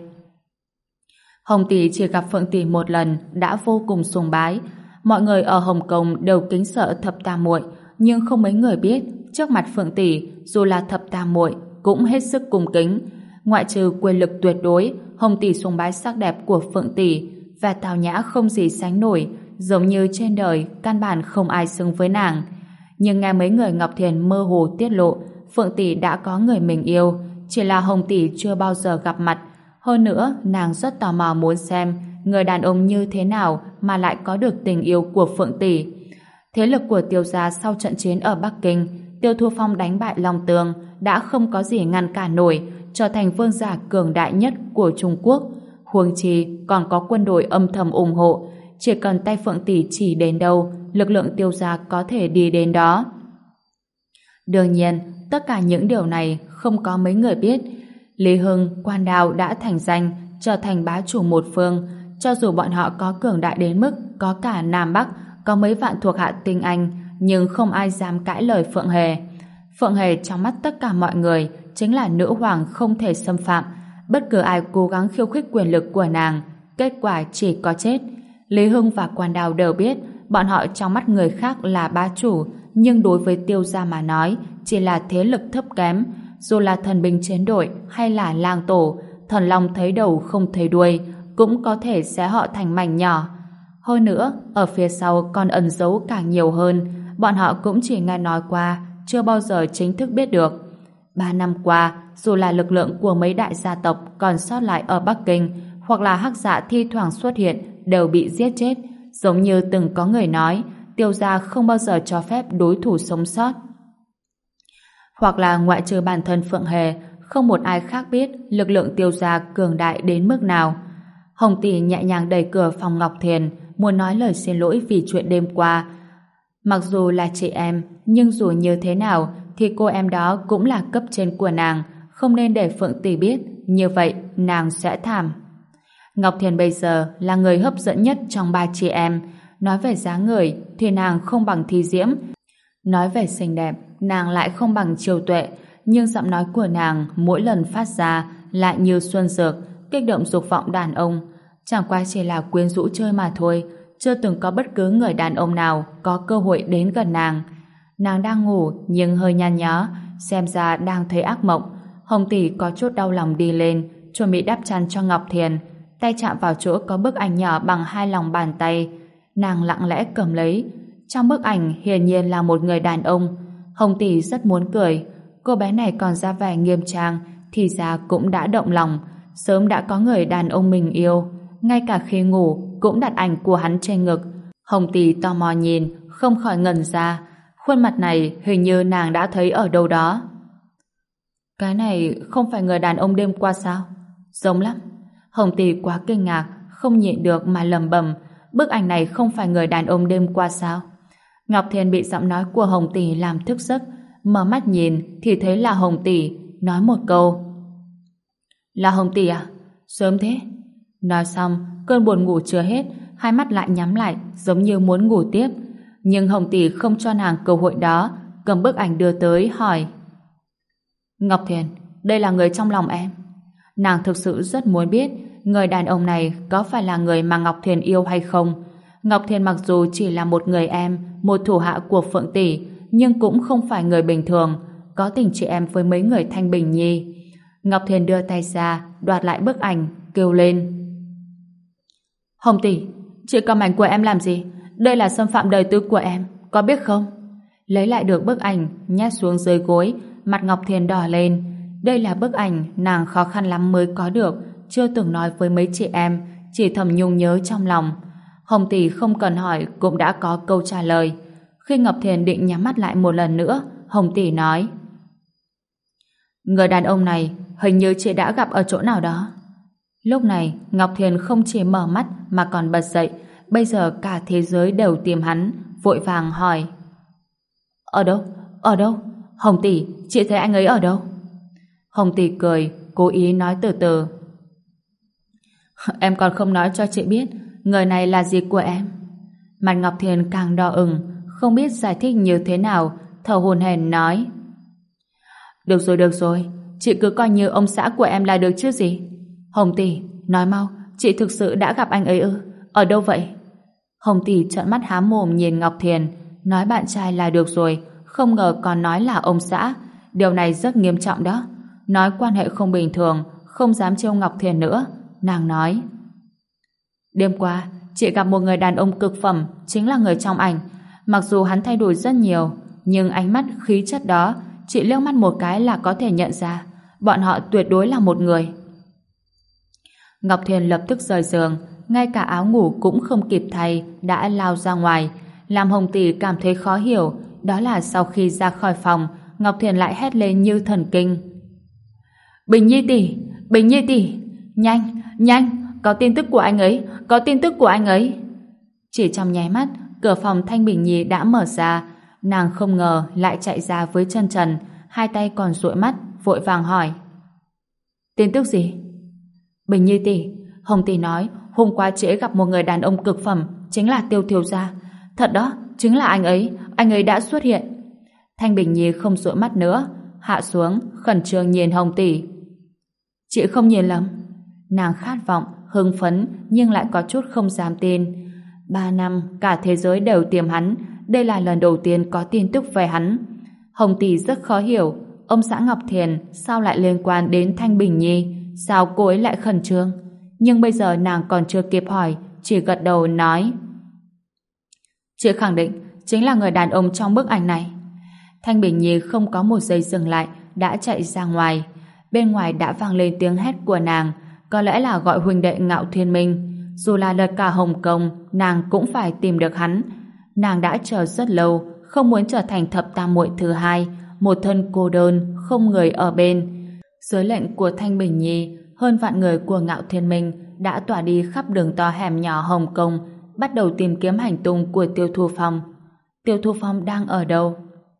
Hồng tỷ chỉ gặp Phượng tỷ một lần đã vô cùng sùng bái. Mọi người ở Hồng Kông đều kính sợ Thập Tam Muội, nhưng không mấy người biết trước mặt Phượng tỷ, dù là Thập Tam Muội cũng hết sức cung kính. Ngoại trừ quyền lực tuyệt đối, Hồng tỷ sùng bái sắc đẹp của Phượng tỷ và tào nhã không gì sánh nổi, giống như trên đời căn bản không ai xứng với nàng. Nhưng nghe mấy người Ngọc Thiền mơ hồ tiết lộ, Phượng tỷ đã có người mình yêu, chỉ là Hồng tỷ chưa bao giờ gặp mặt. Hơn nữa, nàng rất tò mò muốn xem người đàn ông như thế nào mà lại có được tình yêu của Phượng tỷ. Thế lực của Tiêu gia sau trận chiến ở Bắc Kinh, Tiêu Thu Phong đánh bại Long Tường đã không có gì ngăn cản nổi, trở thành vương giả cường đại nhất của Trung Quốc. Huống chi còn có quân đội âm thầm ủng hộ, chỉ cần tay Phượng tỷ chỉ đến đâu, lực lượng Tiêu gia có thể đi đến đó. Đương nhiên, tất cả những điều này không có mấy người biết. Lý Hưng, Quan Đào đã thành danh, trở thành bá chủ một phương. Cho dù bọn họ có cường đại đến mức có cả Nam Bắc, có mấy vạn thuộc hạ tinh anh, nhưng không ai dám cãi lời Phượng Hề. Phượng Hề trong mắt tất cả mọi người chính là nữ hoàng không thể xâm phạm. Bất cứ ai cố gắng khiêu khích quyền lực của nàng, kết quả chỉ có chết. Lý Hưng và Quan Đào đều biết bọn họ trong mắt người khác là bá chủ, nhưng đối với Tiêu gia mà nói chỉ là thế lực thấp kém. Dù là thần binh chiến đội hay là lang tổ, thần long thấy đầu không thấy đuôi, cũng có thể xé họ thành mảnh nhỏ. Hơn nữa, ở phía sau còn ẩn giấu càng nhiều hơn, bọn họ cũng chỉ nghe nói qua, chưa bao giờ chính thức biết được. 3 năm qua, dù là lực lượng của mấy đại gia tộc còn sót lại ở Bắc Kinh, hoặc là hắc dạ thi thoảng xuất hiện, đều bị giết chết. Giống như từng có người nói, Tiêu gia không bao giờ cho phép đối thủ sống sót. Hoặc là ngoại trừ bản thân Phượng Hề, không một ai khác biết lực lượng Tiêu gia cường đại đến mức nào. Hồng tỷ nhẹ nhàng đẩy cửa phòng Ngọc Thiền, muốn nói lời xin lỗi vì chuyện đêm qua. Mặc dù là chị em, nhưng dù như thế nào thì cô em đó cũng là cấp trên của nàng, không nên để Phượng tỷ biết, như vậy nàng sẽ thảm. Ngọc Thiền bây giờ là người hấp dẫn nhất trong 3 chị em. Nói về dáng người thì nàng không bằng Thi Diễm, nói về xinh đẹp nàng lại không bằng Triều Tuệ, nhưng giọng nói của nàng mỗi lần phát ra lại như xuân dược, kích động dục vọng đàn ông. Chẳng qua chỉ là quyến rũ chơi mà thôi, chưa từng có bất cứ người đàn ông nào có cơ hội đến gần nàng. Nàng đang ngủ nhưng hơi nhăn nhó, xem ra đang thấy ác mộng. Hồng tỷ có chút đau lòng đi lên, chuẩn bị đắp chăn cho Ngọc Thiền, tay chạm vào chỗ có bức ảnh nhỏ bằng 2 lòng bàn tay. Nàng lặng lẽ cầm lấy. Trong bức ảnh hiển nhiên là một người đàn ông. Hồng tỷ rất muốn cười, cô bé này còn ra vẻ nghiêm trang, thì ra cũng đã động lòng, sớm đã có người đàn ông mình yêu, ngay cả khi ngủ cũng đặt ảnh của hắn trên ngực. Hồng tỷ tò mò nhìn, không khỏi ngẩn ra, khuôn mặt này hình như nàng đã thấy ở đâu đó. Cái này không phải người đàn ông đêm qua sao? Giống lắm. Hồng tỷ quá kinh ngạc, không nhịn được mà lẩm bẩm, bức ảnh này không phải người đàn ông đêm qua sao? Ngọc Thiền bị giọng nói của Hồng tỷ làm thức giấc, mở mắt nhìn thì thấy là Hồng tỷ, nói một câu: là Hồng tỷ à? Sớm thế. Nói xong, cơn buồn ngủ chưa hết, hai mắt lại nhắm lại, giống như muốn ngủ tiếp. Nhưng Hồng tỷ không cho nàng cơ hội đó, cầm bức ảnh đưa tới hỏi: Ngọc Thiền, đây là người trong lòng em. Nàng thực sự rất muốn biết người đàn ông này có phải là người mà Ngọc Thiền yêu hay không. Ngọc Thiền mặc dù chỉ là một người em, một thủ hạ của Phượng tỷ, nhưng cũng không phải người bình thường, có tình chị em với mấy người Thanh Bình Nhi. Ngọc Thiền đưa tay ra, đoạt lại bức ảnh, kêu lên: Hồng tỷ, chị cầm ảnh của em làm gì? Đây là xâm phạm đời tư của em, có biết không? Lấy lại được bức ảnh, nhét xuống dưới gối, mặt Ngọc Thiền đỏ lên. Đây là bức ảnh nàng khó khăn lắm mới có được, chưa từng nói với mấy chị em, chỉ thầm nhung nhớ trong lòng. Hồng tỷ không cần hỏi cũng đã có câu trả lời. Khi Ngọc Thiền định nhắm mắt lại một lần nữa, Hồng tỷ nói: người đàn ông này hình như chị đã gặp ở chỗ nào đó. Lúc này Ngọc Thiền không chỉ mở mắt mà còn bật dậy, bây giờ cả thế giới đều tìm hắn, vội vàng hỏi: ở đâu? Ở đâu? Hồng tỷ, chị thấy anh ấy ở đâu? Hồng tỷ cười, cố ý nói từ từ: em còn không nói cho chị biết người này là gì của em. Mặt Ngọc Thiền càng đỏ ửng, không biết giải thích như thế nào, thở hổn hển nói: được rồi, chị cứ coi như ông xã của em là được chứ gì. Hồng tỷ, nói mau, chị thực sự đã gặp anh ấy ư? Ở đâu vậy? Hồng tỷ trợn mắt há mồm nhìn Ngọc Thiền, nói bạn trai là được rồi, không ngờ còn nói là ông xã. Điều này rất nghiêm trọng đó. Nói quan hệ không bình thường, không dám trêu Ngọc Thiền nữa. Nàng nói: đêm qua chị gặp một người đàn ông cực phẩm, chính là người trong ảnh. Mặc dù hắn thay đổi rất nhiều, nhưng ánh mắt khí chất đó, chị liếc mắt một cái là có thể nhận ra. Bọn họ tuyệt đối là một người. Ngọc Thiền lập tức rời giường, ngay cả áo ngủ cũng không kịp thay, đã lao ra ngoài. Làm Hồng Tỷ cảm thấy khó hiểu, đó là sau khi ra khỏi phòng, Ngọc Thiền lại hét lên như thần kinh. Bình Nhi tỷ, Bình Nhi tỷ, nhanh, nhanh, có tin tức của anh ấy, có tin tức của anh ấy. Chỉ trong nháy mắt, cửa phòng Thanh Bình Nhi đã mở ra, nàng không ngờ lại chạy ra với chân trần, hai tay còn dụi mắt, vội vàng hỏi. Tin tức gì? Bình Nhi tỷ, Hồng tỷ nói hôm qua trễ gặp một người đàn ông cực phẩm, chính là Tiêu thiếu gia. Thật đó, chính là anh ấy đã xuất hiện. Thanh Bình Nhi không dụi mắt nữa, hạ xuống, khẩn trương nhìn Hồng tỷ. Chị không nhìn lầm. Nàng khát vọng, hưng phấn, nhưng lại có chút không dám tin. 3 năm, cả thế giới đều tìm hắn, đây là lần đầu tiên có tin tức về hắn. Hồng tỷ rất khó hiểu, ông xã Ngọc Thiền sao lại liên quan đến Thanh Bình Nhi, sao cô ấy lại khẩn trương. Nhưng bây giờ nàng còn chưa kịp hỏi, chỉ gật đầu nói. Chị khẳng định chính là người đàn ông trong bức ảnh này. Thanh Bình Nhi không có một giây dừng lại, đã chạy ra ngoài. Bên ngoài đã vang lên tiếng hét của nàng, có lẽ là gọi huynh đệ Ngạo Thiên Minh. Dù là lật cả Hồng Kông, nàng cũng phải tìm được hắn. Nàng đã chờ rất lâu, không muốn trở thành thập tam muội thứ hai, một thân cô đơn, không người ở bên. Dưới lệnh của Thanh Bình Nhi, hơn vạn người của Ngạo Thiên Minh đã tỏa đi khắp đường to hẻm nhỏ Hồng Kông, bắt đầu tìm kiếm hành tung của Tiêu Thu Phong. Tiêu Thu Phong đang ở đâu?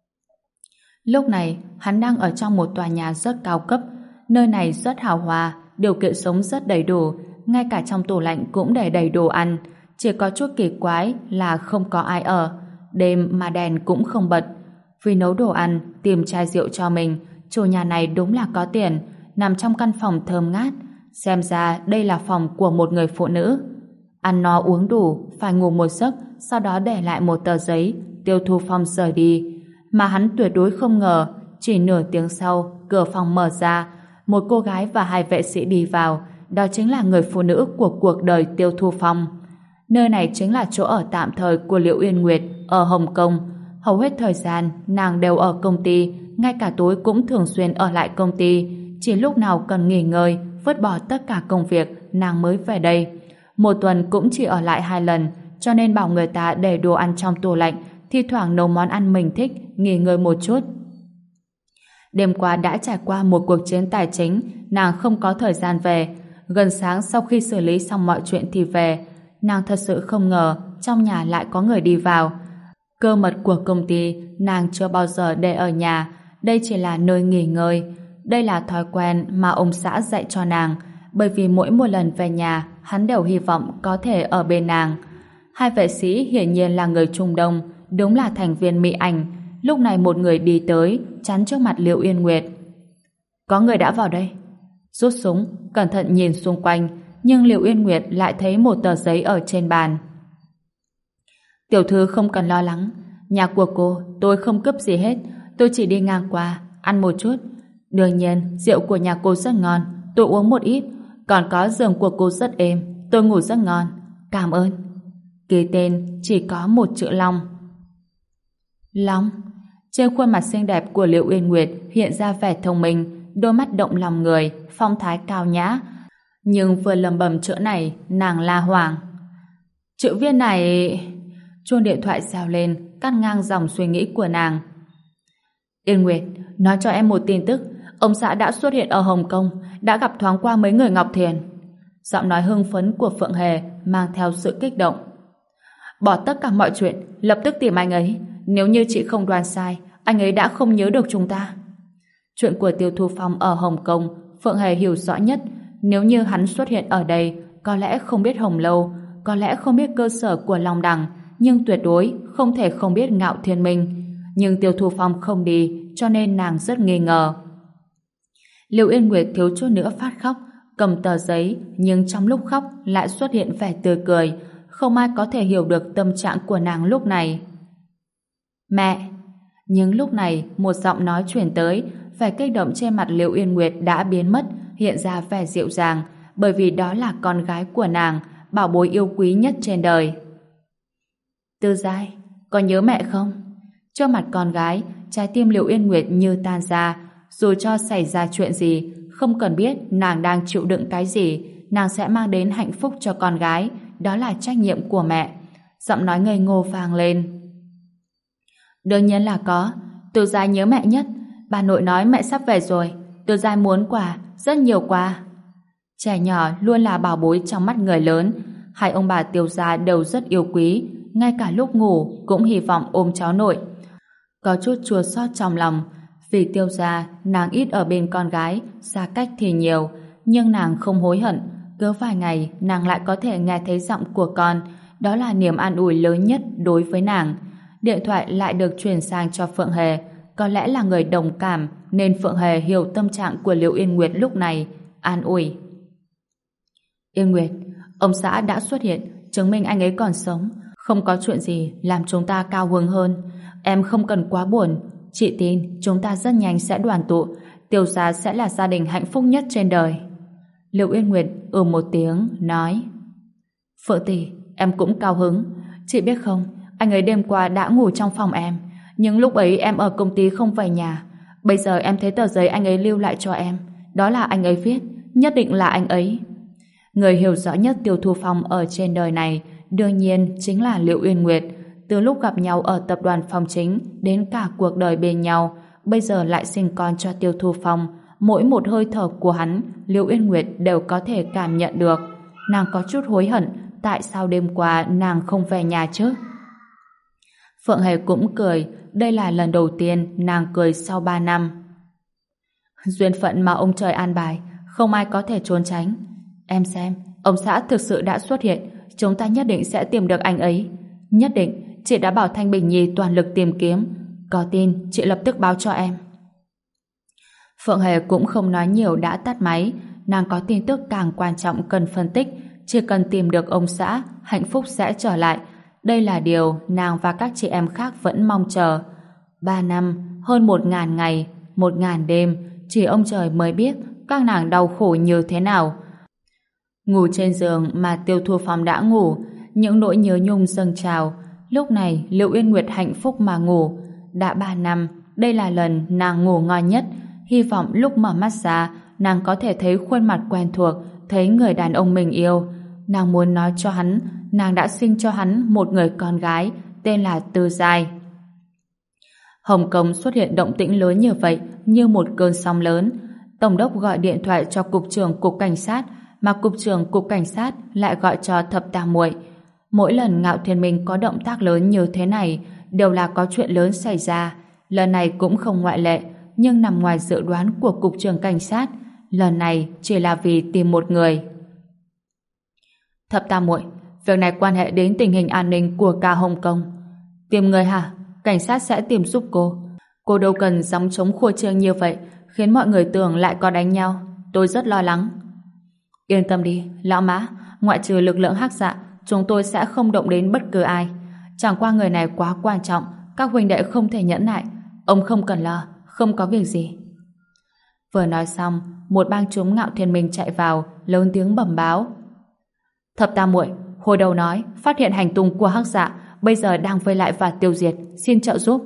Lúc này, hắn đang ở trong một tòa nhà rất cao cấp. Nơi này rất hào hoa, điều kiện sống rất đầy đủ, ngay cả trong tủ lạnh cũng để đầy đồ ăn. Chỉ có chút kỳ quái là không có ai ở, đêm mà đèn cũng không bật. Vì nấu đồ ăn, tìm chai rượu cho mình, chủ nhà này đúng là có tiền, nằm trong căn phòng thơm ngát. Xem ra đây là phòng của một người phụ nữ. Ăn no uống đủ, phải ngủ một giấc, sau đó để lại một tờ giấy, Tiêu Thu Phong rời đi. Mà hắn tuyệt đối không ngờ, chỉ nửa tiếng sau, cửa phòng mở ra, một cô gái và 2 vệ sĩ đi vào, đó chính là người phụ nữ của cuộc đời Tiêu Thu Phong. Nơi này chính là chỗ ở tạm thời của Liễu Uyên Nguyệt ở Hồng Kông. Hầu hết thời gian, nàng đều ở công ty, ngay cả tối cũng thường xuyên ở lại công ty. Chỉ lúc nào cần nghỉ ngơi, vứt bỏ tất cả công việc, nàng mới về đây. Một tuần cũng chỉ ở lại 2 lần, cho nên bảo người ta để đồ ăn trong tủ lạnh, thi thoảng nấu món ăn mình thích, nghỉ ngơi một chút. Đêm qua đã trải qua một cuộc chiến tài chính, nàng không có thời gian về. Gần sáng sau khi xử lý xong mọi chuyện thì về. Nàng thật sự không ngờ trong nhà lại có người đi vào. Cơ mật của công ty nàng chưa bao giờ để ở nhà. Đây chỉ là nơi nghỉ ngơi. Đây là thói quen mà ông xã dạy cho nàng. Bởi vì mỗi một lần về nhà, hắn đều hy vọng có thể ở bên nàng. 2 vệ sĩ hiển nhiên là người Trung Đông, đúng là thành viên Mỹ Ảnh. Lúc này một người đi tới, chắn trước mặt Liễu Uyên Nguyệt. Có người đã vào đây. Rút súng, cẩn thận nhìn xung quanh, nhưng Liễu Uyên Nguyệt lại thấy một tờ giấy ở trên bàn. Tiểu thư không cần lo lắng, nhà của cô tôi không cướp gì hết, tôi chỉ đi ngang qua, ăn một chút. Đương nhiên, rượu của nhà cô rất ngon, tôi uống một ít, còn có giường của cô rất êm, tôi ngủ rất ngon. Cảm ơn. Ký tên chỉ có một chữ Long. Long. Trên khuôn mặt xinh đẹp của Liễu Uyên Nguyệt hiện ra vẻ thông minh, đôi mắt động lòng người, phong thái cao nhã. Nhưng vừa lầm bầm chữ này, nàng la hoảng. Chữ viết này... Chuông điện thoại reo lên, cắt ngang dòng suy nghĩ của nàng. Yên Nguyệt, nói cho em một tin tức. Ông xã đã xuất hiện ở Hồng Kông, đã gặp thoáng qua mấy người Ngọc Thiền. Giọng nói hưng phấn của Phượng Hề mang theo sự kích động. Bỏ tất cả mọi chuyện, lập tức tìm anh ấy. Nếu như chị không đoán sai, anh ấy đã không nhớ được chúng ta. Chuyện của Tiêu Thu Phong ở Hồng Kông, Phượng Hề hiểu rõ nhất. Nếu như hắn xuất hiện ở đây, có lẽ không biết Hồng Lâu, có lẽ không biết cơ sở của Long Đằng, nhưng tuyệt đối không thể không biết Ngạo Thiên Minh. Nhưng Tiêu Thu Phong không đi, cho nên nàng rất nghi ngờ. Liễu Yên Nguyệt thiếu chút nữa phát khóc, cầm tờ giấy, nhưng trong lúc khóc lại xuất hiện vẻ tươi cười. Không ai có thể hiểu được tâm trạng của nàng lúc này. Mẹ! Nhưng lúc này một giọng nói chuyển tới, vẻ kích động trên mặt Liễu Yên Nguyệt đã biến mất, hiện ra vẻ dịu dàng, bởi vì đó là con gái của nàng, bảo bối yêu quý nhất trên đời. Tư Giai, có nhớ mẹ không? Trước mặt con gái, trái tim Liệu Yên Nguyệt như tan ra. Dù cho xảy ra chuyện gì, không cần biết nàng đang chịu đựng cái gì, nàng sẽ mang đến hạnh phúc cho con gái. Đó là trách nhiệm của mẹ. Giọng nói ngây ngô vang lên. Đương nhiên là có. Tư Giai nhớ mẹ nhất. Bà nội nói mẹ sắp về rồi. Tư Giai muốn quà, rất nhiều quà. Trẻ nhỏ luôn là bảo bối trong mắt người lớn. Hai ông bà Tiêu gia đều rất yêu quý, ngay cả lúc ngủ cũng hy vọng ôm cháu nội. Có chút chua xót trong lòng. Vì Tiêu gia, nàng ít ở bên con gái, xa cách thì nhiều, nhưng nàng không hối hận. Cứ vài ngày nàng lại có thể nghe thấy giọng của con. Đó là niềm an ủi lớn nhất đối với nàng. Điện thoại lại được chuyển sang cho Phượng Hề. Có lẽ là người đồng cảm nên Phượng Hề hiểu tâm trạng của Liệu Yên Nguyệt lúc này. An ủi. Yên Nguyệt, ông xã đã xuất hiện, chứng minh anh ấy còn sống. Không có chuyện gì làm chúng ta cao hứng hơn. Em không cần quá buồn. Chị tin chúng ta rất nhanh sẽ đoàn tụ. Tiêu gia sẽ là gia đình hạnh phúc nhất trên đời. Liệu Yên Nguyệt một tiếng nói. Phượng tỷ, em cũng cao hứng. Chị biết không, anh ấy đêm qua đã ngủ trong phòng em, nhưng lúc ấy em ở công ty không về nhà. Bây giờ em thấy tờ giấy anh ấy lưu lại cho em. Đó là anh ấy viết, nhất định là anh ấy. Người hiểu rõ nhất Tiêu Thu Phong ở trên đời này đương nhiên chính là Liệu Uyên Nguyệt. Từ lúc gặp nhau ở tập đoàn Phong Chính đến cả cuộc đời bên nhau, bây giờ lại sinh con cho Tiêu Thu Phong. Mỗi một hơi thở của hắn, Liệu Uyên Nguyệt đều có thể cảm nhận được. Nàng có chút hối hận tại sao đêm qua nàng không về nhà chứ. Phượng Hề cũng cười. Đây là lần đầu tiên nàng cười sau 3 năm. Duyên phận mà ông trời an bài, không ai có thể trốn tránh. Em xem, ông xã thực sự đã xuất hiện. Chúng ta nhất định sẽ tìm được anh ấy. Nhất định. Chị đã bảo Thanh Bình Nhi toàn lực tìm kiếm. Có tin chị lập tức báo cho em. Phượng Hề cũng không nói nhiều đã tắt máy. Nàng có tin tức càng quan trọng cần phân tích. Chỉ cần tìm được ông xã, hạnh phúc sẽ trở lại. Đây là điều nàng và các chị em khác vẫn mong chờ. 3 năm, hơn 1000 ngày, 1000 đêm, chỉ ông trời mới biết các nàng đau khổ như thế nào. Ngủ trên giường mà Tiêu Thu Phong đã ngủ, những nỗi nhớ nhung dâng trào. Lúc này Liệu Uyên Nguyệt hạnh phúc mà ngủ. Đã 3 năm, đây là lần nàng ngủ ngon nhất. Hy vọng lúc mở mắt ra, nàng có thể thấy khuôn mặt quen thuộc, thấy người đàn ông mình yêu. Nàng muốn nói cho hắn, nàng đã sinh cho hắn một người con gái, tên là Tư Giai. Hồng Kông xuất hiện động tĩnh lớn như vậy, như một cơn sóng lớn. Tổng đốc gọi điện thoại cho cục trưởng cục cảnh sát, mà cục trưởng cục cảnh sát lại gọi cho Thập Tam Muội. Mỗi lần Ngạo Thiên Minh có động tác lớn như thế này, đều là có chuyện lớn xảy ra. Lần này cũng không ngoại lệ, nhưng nằm ngoài dự đoán của cục trưởng cảnh sát. Lần này chỉ là vì tìm một người. Thập Tam Muội, việc này quan hệ đến tình hình an ninh của cả Hồng Kông. Tìm người hả? Cảnh sát sẽ tìm giúp cô. Cô đâu cần gióng trống khua trương như vậy, khiến mọi người tưởng lại có đánh nhau. Tôi rất lo lắng. Yên tâm đi, lão Mã, ngoại trừ lực lượng Hắc Dạ, chúng tôi sẽ không động đến bất cứ ai. Chẳng qua người này quá quan trọng, các huynh đệ không thể nhẫn nại. Ông không cần lo, không có việc gì. Vừa nói xong, một bang chúng Ngạo Thiên Minh chạy vào, lớn tiếng bẩm báo. Thập Tam Muội, hồi đầu nói phát hiện hành tung của Hắc Dạ, bây giờ đang vây lại và tiêu diệt, xin trợ giúp.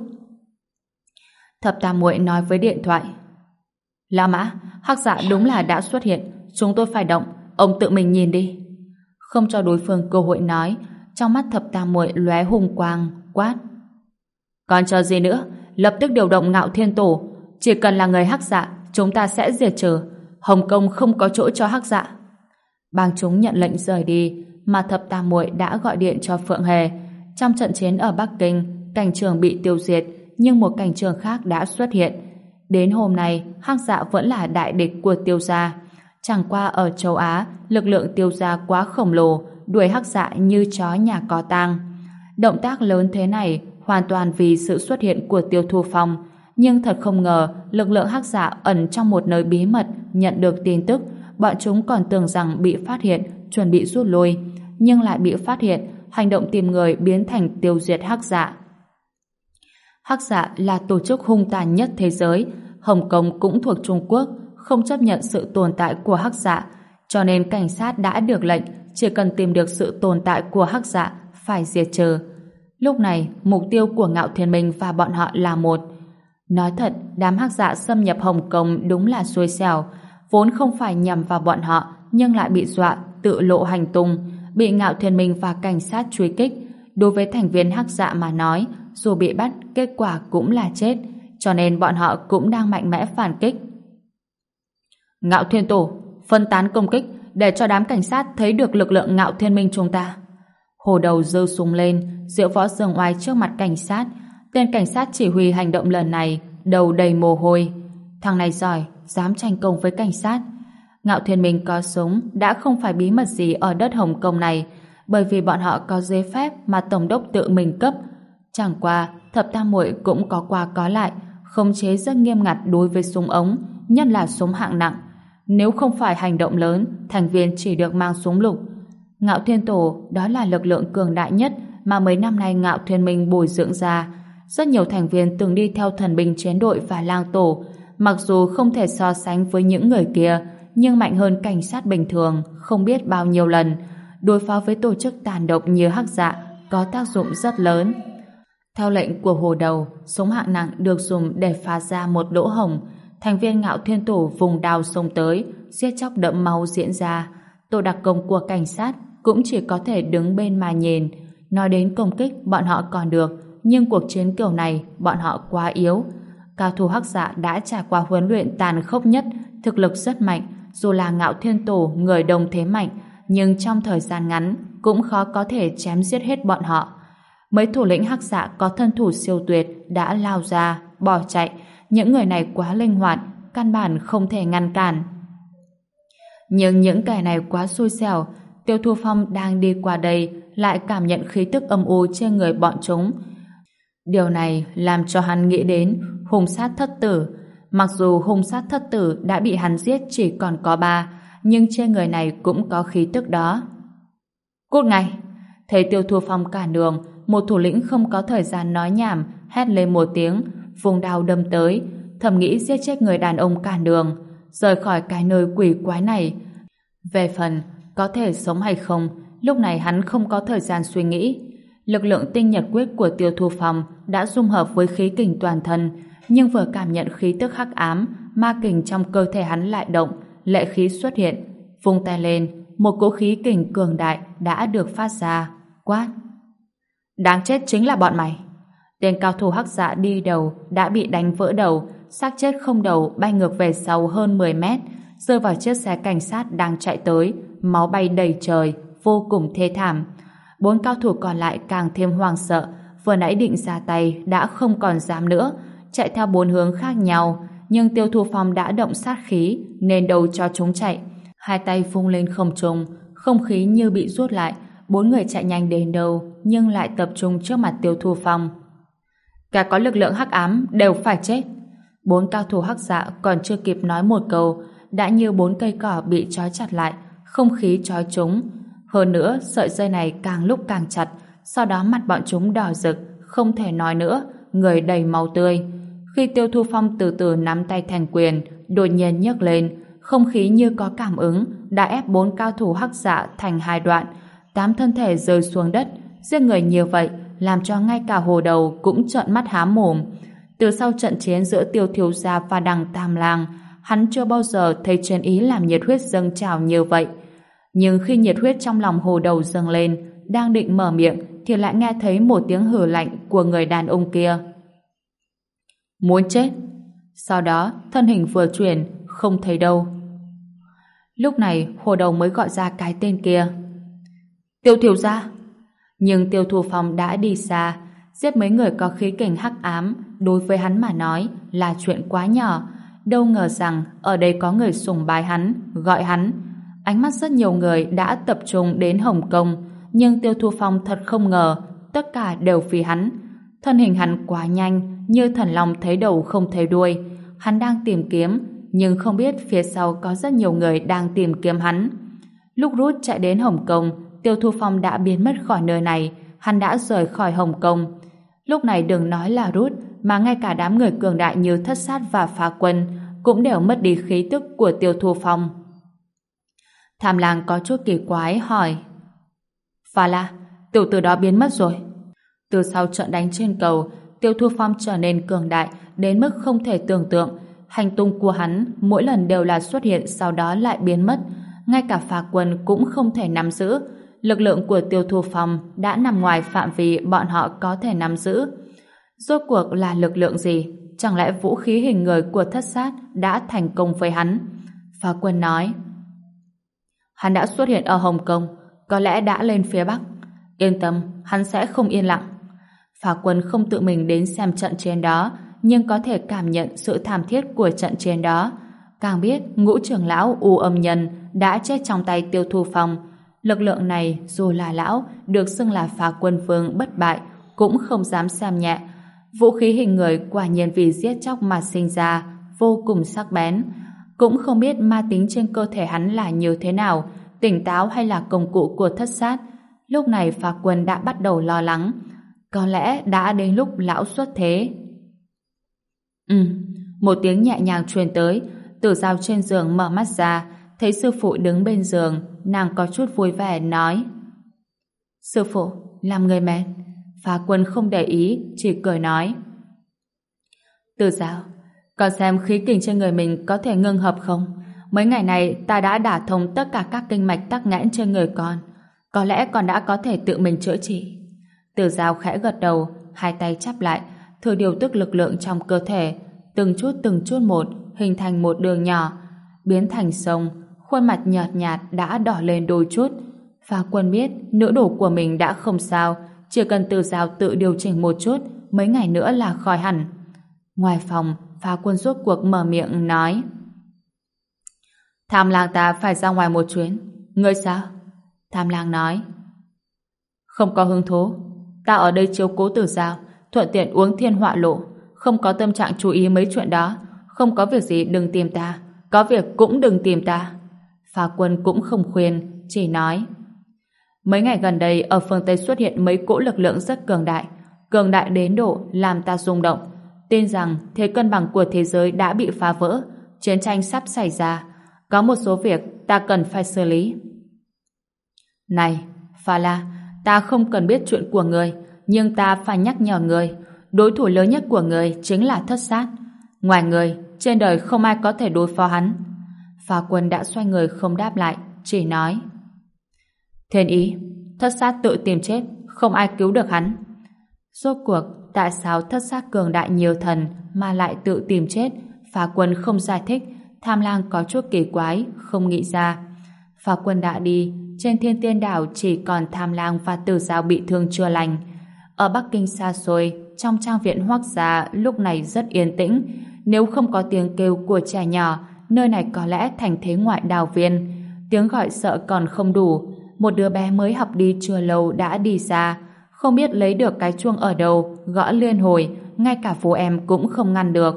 Thập Tam Muội nói với điện thoại. Lão Mã, Hắc Dạ đúng là đã xuất hiện, chúng tôi phải động, ông tự mình nhìn đi. Không cho đối phương cơ hội nói, trong mắt Thập Tam Muội lóe hùng quang, quát. Còn chờ gì nữa, lập tức điều động Ngạo Thiên Tổ, chỉ cần là người Hắc Dạ, chúng ta sẽ diệt trừ. Hồng Kông không có chỗ cho Hắc Dạ. Bang chúng nhận lệnh rời đi, mà Thập Tam Muội đã gọi điện cho Phượng Hề. Trong trận chiến ở Bắc Kinh, cảnh trường bị tiêu diệt, nhưng một cảnh trường khác đã xuất hiện. Đến hôm nay, Hắc Dạ vẫn là đại địch của Tiêu gia. Chẳng qua ở châu Á, lực lượng Tiêu gia quá khổng lồ, đuổi Hắc Dạ như chó nhà có tang. Động tác lớn thế này hoàn toàn vì sự xuất hiện của Tiêu Thu Phong. Nhưng thật không ngờ, lực lượng Hắc Dạ ẩn trong một nơi bí mật nhận được tin tức, bọn chúng còn tưởng rằng bị phát hiện, chuẩn bị rút lui, nhưng lại bị phát hiện, hành động tìm người biến thành tiêu diệt Hắc Dạ. Hắc Dạ là tổ chức hung tàn nhất thế giới, Hồng Kông cũng thuộc Trung Quốc, không chấp nhận sự tồn tại của Hắc Dạ, cho nên cảnh sát đã được lệnh chỉ cần tìm được sự tồn tại của Hắc Dạ phải diệt trừ. Lúc này, mục tiêu của Ngạo Thiên Minh và bọn họ là một. Nói thật, đám Hắc Dạ xâm nhập Hồng Kông đúng là xui xẻo, vốn không phải nhằm vào bọn họ, nhưng lại bị dọa, tự lộ hành tung, bị Ngạo Thiên Minh và cảnh sát truy kích. Đối với thành viên Hắc Dạ mà nói, dù bị bắt, kết quả cũng là chết, cho nên bọn họ cũng đang mạnh mẽ phản kích. Ngạo Thiên Tổ, phân tán công kích, để cho đám cảnh sát thấy được lực lượng Ngạo Thiên Minh chúng ta. Hồ Đầu giơ súng lên, diễu võ giương oai trước mặt cảnh sát. Tên cảnh sát chỉ huy hành động lần này, đầu đầy mồ hôi. Thằng này giỏi, dám tranh công với cảnh sát. Ngạo Thiên Minh có súng đã không phải bí mật gì ở đất Hồng Kông này, bởi vì bọn họ có giấy phép mà tổng đốc tự mình cấp. Chẳng qua, Thập Tam Muội cũng có qua có lại, khống chế rất nghiêm ngặt đối với súng ống, nhất là súng hạng nặng. Nếu không phải hành động lớn, thành viên chỉ được mang súng lục. Ngạo Thiên Tổ đó là lực lượng cường đại nhất mà mấy năm nay Ngạo Thiên Minh bồi dưỡng ra. Rất nhiều thành viên từng đi theo thần binh chiến đội và lang tổ, mặc dù không thể so sánh với những người kia, nhưng mạnh hơn cảnh sát bình thường không biết bao nhiêu lần. Đối phó với tổ chức tàn độc như Hắc Dạ có tác dụng rất lớn. Theo lệnh của Hồ Đầu, súng hạng nặng được dùng để phá ra một lỗ hổng. Thành viên Ngạo Thiên Tổ vùng đao xông tới, giết chóc đẫm máu diễn ra. Tổ đặc công của cảnh sát cũng chỉ có thể đứng bên mà nhìn. Nói đến công kích, bọn họ còn được, nhưng cuộc chiến kiểu này bọn họ quá yếu. Cao thủ Hắc Dạ đã trải qua huấn luyện tàn khốc nhất, thực lực rất mạnh. Dù là Ngạo Thiên Tổ người đông thế mạnh, nhưng trong thời gian ngắn cũng khó có thể chém giết hết bọn họ. Mấy thủ lĩnh Hắc Dạ có thân thủ siêu tuyệt đã lao ra, bỏ chạy. Những người này quá linh hoạt, căn bản không thể ngăn cản. Nhưng những kẻ này quá xui xẻo. Tiêu Thu Phong đang đi qua đây lại cảm nhận khí tức âm u trên người bọn chúng. Điều này làm cho hắn nghĩ đến hung sát thất tử. Mặc dù hung sát thất tử đã bị hắn giết chỉ còn có 3, nhưng trên người này cũng có khí tức đó. Cút ngay! Thấy Tiêu Thu Phong cản đường, một thủ lĩnh không có thời gian nói nhảm, hét lên một tiếng, vùng đao đâm tới, thầm nghĩ giết chết người đàn ông cản đường, rời khỏi cái nơi quỷ quái này. Về phần có thể sống hay không, lúc này hắn không có thời gian suy nghĩ. Lực lượng tinh nhật quyết của Tiêu Thu Phong đã dung hợp với khí kình toàn thân, nhưng vừa cảm nhận khí tức hắc ám, ma kình trong cơ thể hắn lại động, lệ khí xuất hiện. Vung tay lên, một cỗ khí kình cường đại đã được phát ra. Quát! Đáng chết chính là bọn mày! Tên cao thủ Hắc Dạ đi đầu đã bị đánh vỡ đầu, xác chết không đầu bay ngược về sau hơn 10 mét, rơi vào chiếc xe cảnh sát đang chạy tới, máu bay đầy trời, vô cùng thê thảm. 4 cao thủ còn lại càng thêm hoảng sợ, vừa nãy định ra tay đã không còn dám nữa, chạy theo 4 hướng khác nhau, nhưng Tiêu Thu Phong đã động sát khí nên đầu cho chúng chạy. Hai tay vung lên không trung, không khí như bị rút lại, 4 người chạy nhanh đến đâu nhưng lại tập trung trước mặt Tiêu Thu Phong. Cả có lực lượng hắc ám đều phải chết. 4 cao thủ Hắc Dạ còn chưa kịp nói một câu, đã như 4 cây cỏ bị trói chặt lại, không khí trói chúng. Hơn nữa, sợi dây này càng lúc càng chặt, sau đó mặt bọn chúng đỏ rực, không thể nói nữa, người đầy máu tươi. Khi Tiêu Thu Phong từ từ nắm tay thành quyền, đột nhiên nhấc lên, không khí như có cảm ứng, đã ép 4 cao thủ Hắc Dạ thành 2 đoạn, 8 thân thể rơi xuống đất, giết người nhiều vậy, làm cho ngay cả Hồ Đầu cũng trợn mắt há mồm. Từ sau trận chiến giữa Tiêu Thiếu Gia và Đằng Tam Lang, hắn chưa bao giờ thấy chiến ý làm nhiệt huyết dâng trào như vậy. Nhưng khi nhiệt huyết trong lòng Hồ Đầu dâng lên, đang định mở miệng thì lại nghe thấy một tiếng hừ lạnh của người đàn ông kia. Muốn chết. Sau đó, thân hình vừa chuyển, không thấy đâu. Lúc này, Hồ Đầu mới gọi ra cái tên kia. Tiêu Thiếu Gia. Nhưng Tiêu Thu Phong đã đi xa, giết mấy người có khí kình hắc ám, đối với hắn mà nói là chuyện quá nhỏ. Đâu ngờ rằng ở đây có người sùng bái hắn, gọi hắn. Ánh mắt rất nhiều người đã tập trung đến Hồng Kông, nhưng Tiêu Thu Phong thật không ngờ, tất cả đều vì hắn. Thân hình hắn quá nhanh, như thần long thấy đầu không thấy đuôi. Hắn đang tìm kiếm, nhưng không biết phía sau có rất nhiều người đang tìm kiếm hắn. Lúc rút chạy đến Hồng Kông, Tiêu Thu Phong đã biến mất khỏi nơi này, hắn đã rời khỏi Hồng Kông. Lúc này đừng nói là rút, mà ngay cả đám người cường đại như Thất Sát và Phá Quân cũng đều mất đi khí tức của Tiêu Thu Phong. Tham Lang có chút kỳ quái hỏi: Phà La, tiểu tử đó biến mất rồi. Từ sau trận đánh trên cầu, Tiêu Thu Phong trở nên cường đại đến mức không thể tưởng tượng. Hành tung của hắn mỗi lần đều là xuất hiện sau đó lại biến mất. Ngay cả Phà Quân cũng không thể nắm giữ. Lực lượng của Tiêu Thu Phong đã nằm ngoài phạm vi bọn họ có thể nắm giữ. Rốt cuộc là lực lượng gì? Chẳng lẽ vũ khí hình người của Thất Sát đã thành công với hắn? Phà Quân nói, hắn đã xuất hiện ở Hồng Kông, có lẽ đã lên phía Bắc. Yên tâm, hắn sẽ không yên lặng. Phà Quân không tự mình đến xem trận chiến đó, nhưng có thể cảm nhận sự thảm thiết của trận chiến đó. Càng biết Ngũ trưởng lão U Âm Nhân đã chết trong tay Tiêu Thu Phong. Lực lượng này dù là lão được xưng là Phà Quân Vương bất bại cũng không dám xem nhẹ. Vũ khí hình người quả nhiên vì giết chóc mà sinh ra, vô cùng sắc bén. Cũng không biết ma tính trên cơ thể hắn là như thế nào, tỉnh táo hay là công cụ của Thất Sát. Lúc này Phà Quân đã bắt đầu lo lắng. Có lẽ đã đến lúc lão xuất thế. Một tiếng nhẹ nhàng truyền tới. Tử Giao trên giường mở mắt ra, thấy sư phụ đứng bên giường, nàng có chút vui vẻ nói: Sư phụ, làm người mệt. Phà Quân không để ý, chỉ cười nói: Tử Giao, con xem khí kình trên người mình có thể ngưng hợp không? Mấy ngày này ta đã đả thông tất cả các kinh mạch tắc nghẽn trên người con. Có lẽ con đã có thể tự mình chữa trị. Tử Giao khẽ gật đầu, hai tay chắp lại, thử điều tức lực lượng trong cơ thể, từng chút một hình thành một đường nhỏ, biến thành sông. Khuôn mặt nhợt nhạt đã đỏ lên đôi chút. Phà Quân biết nữ đồ của mình đã không sao, chỉ cần Tử Giao tự điều chỉnh một chút, mấy ngày nữa là khỏi hẳn. Ngoài phòng, Phà Quân rốt cuộc mở miệng nói: Tham Lang ta phải ra ngoài một chuyến. Ngươi sao? Tham Lang nói: Không có hứng thú. Ta ở đây chiếu cố Tử Giao, thuận tiện uống thiên họa lộ, không có tâm trạng chú ý mấy chuyện đó. Không có việc gì đừng tìm ta, có việc cũng đừng tìm ta. Phà Quân cũng không khuyên, chỉ nói: Mấy ngày gần đây ở phương Tây xuất hiện mấy cỗ lực lượng rất cường đại đến độ làm ta rung động, tin rằng thế cân bằng của thế giới đã bị phá vỡ, chiến tranh sắp xảy ra, có một số việc ta cần phải xử lý. Này, Phà La, ta không cần biết chuyện của người, nhưng ta phải nhắc nhở người, đối thủ lớn nhất của người chính là Thất Sát. Ngoài người, trên đời không ai có thể đối phó hắn. Phà Quân đã xoay người không đáp lại, chỉ nói: Thiên ý, Thất Sát tự tìm chết, không ai cứu được hắn. Rốt cuộc, tại sao Thất Sát cường đại nhiều thần mà lại tự tìm chết? Phà Quân không giải thích. Tham Lang có chút kỳ quái, không nghĩ ra. Phà Quân đã đi, trên Thiên Tiên Đảo chỉ còn Tham Lang và Tử Giao bị thương chưa lành. Ở Bắc Kinh xa xôi, trong trang viện Hoắc gia lúc này rất yên tĩnh. Nếu không có tiếng kêu của trẻ nhỏ, nơi này có lẽ thành thế ngoại đào viên. Tiếng gọi sợ còn không đủ. Một đứa bé mới học đi chưa lâu đã đi ra, không biết lấy được cái chuông ở đâu, gõ liên hồi, ngay cả Phú Em cũng không ngăn được.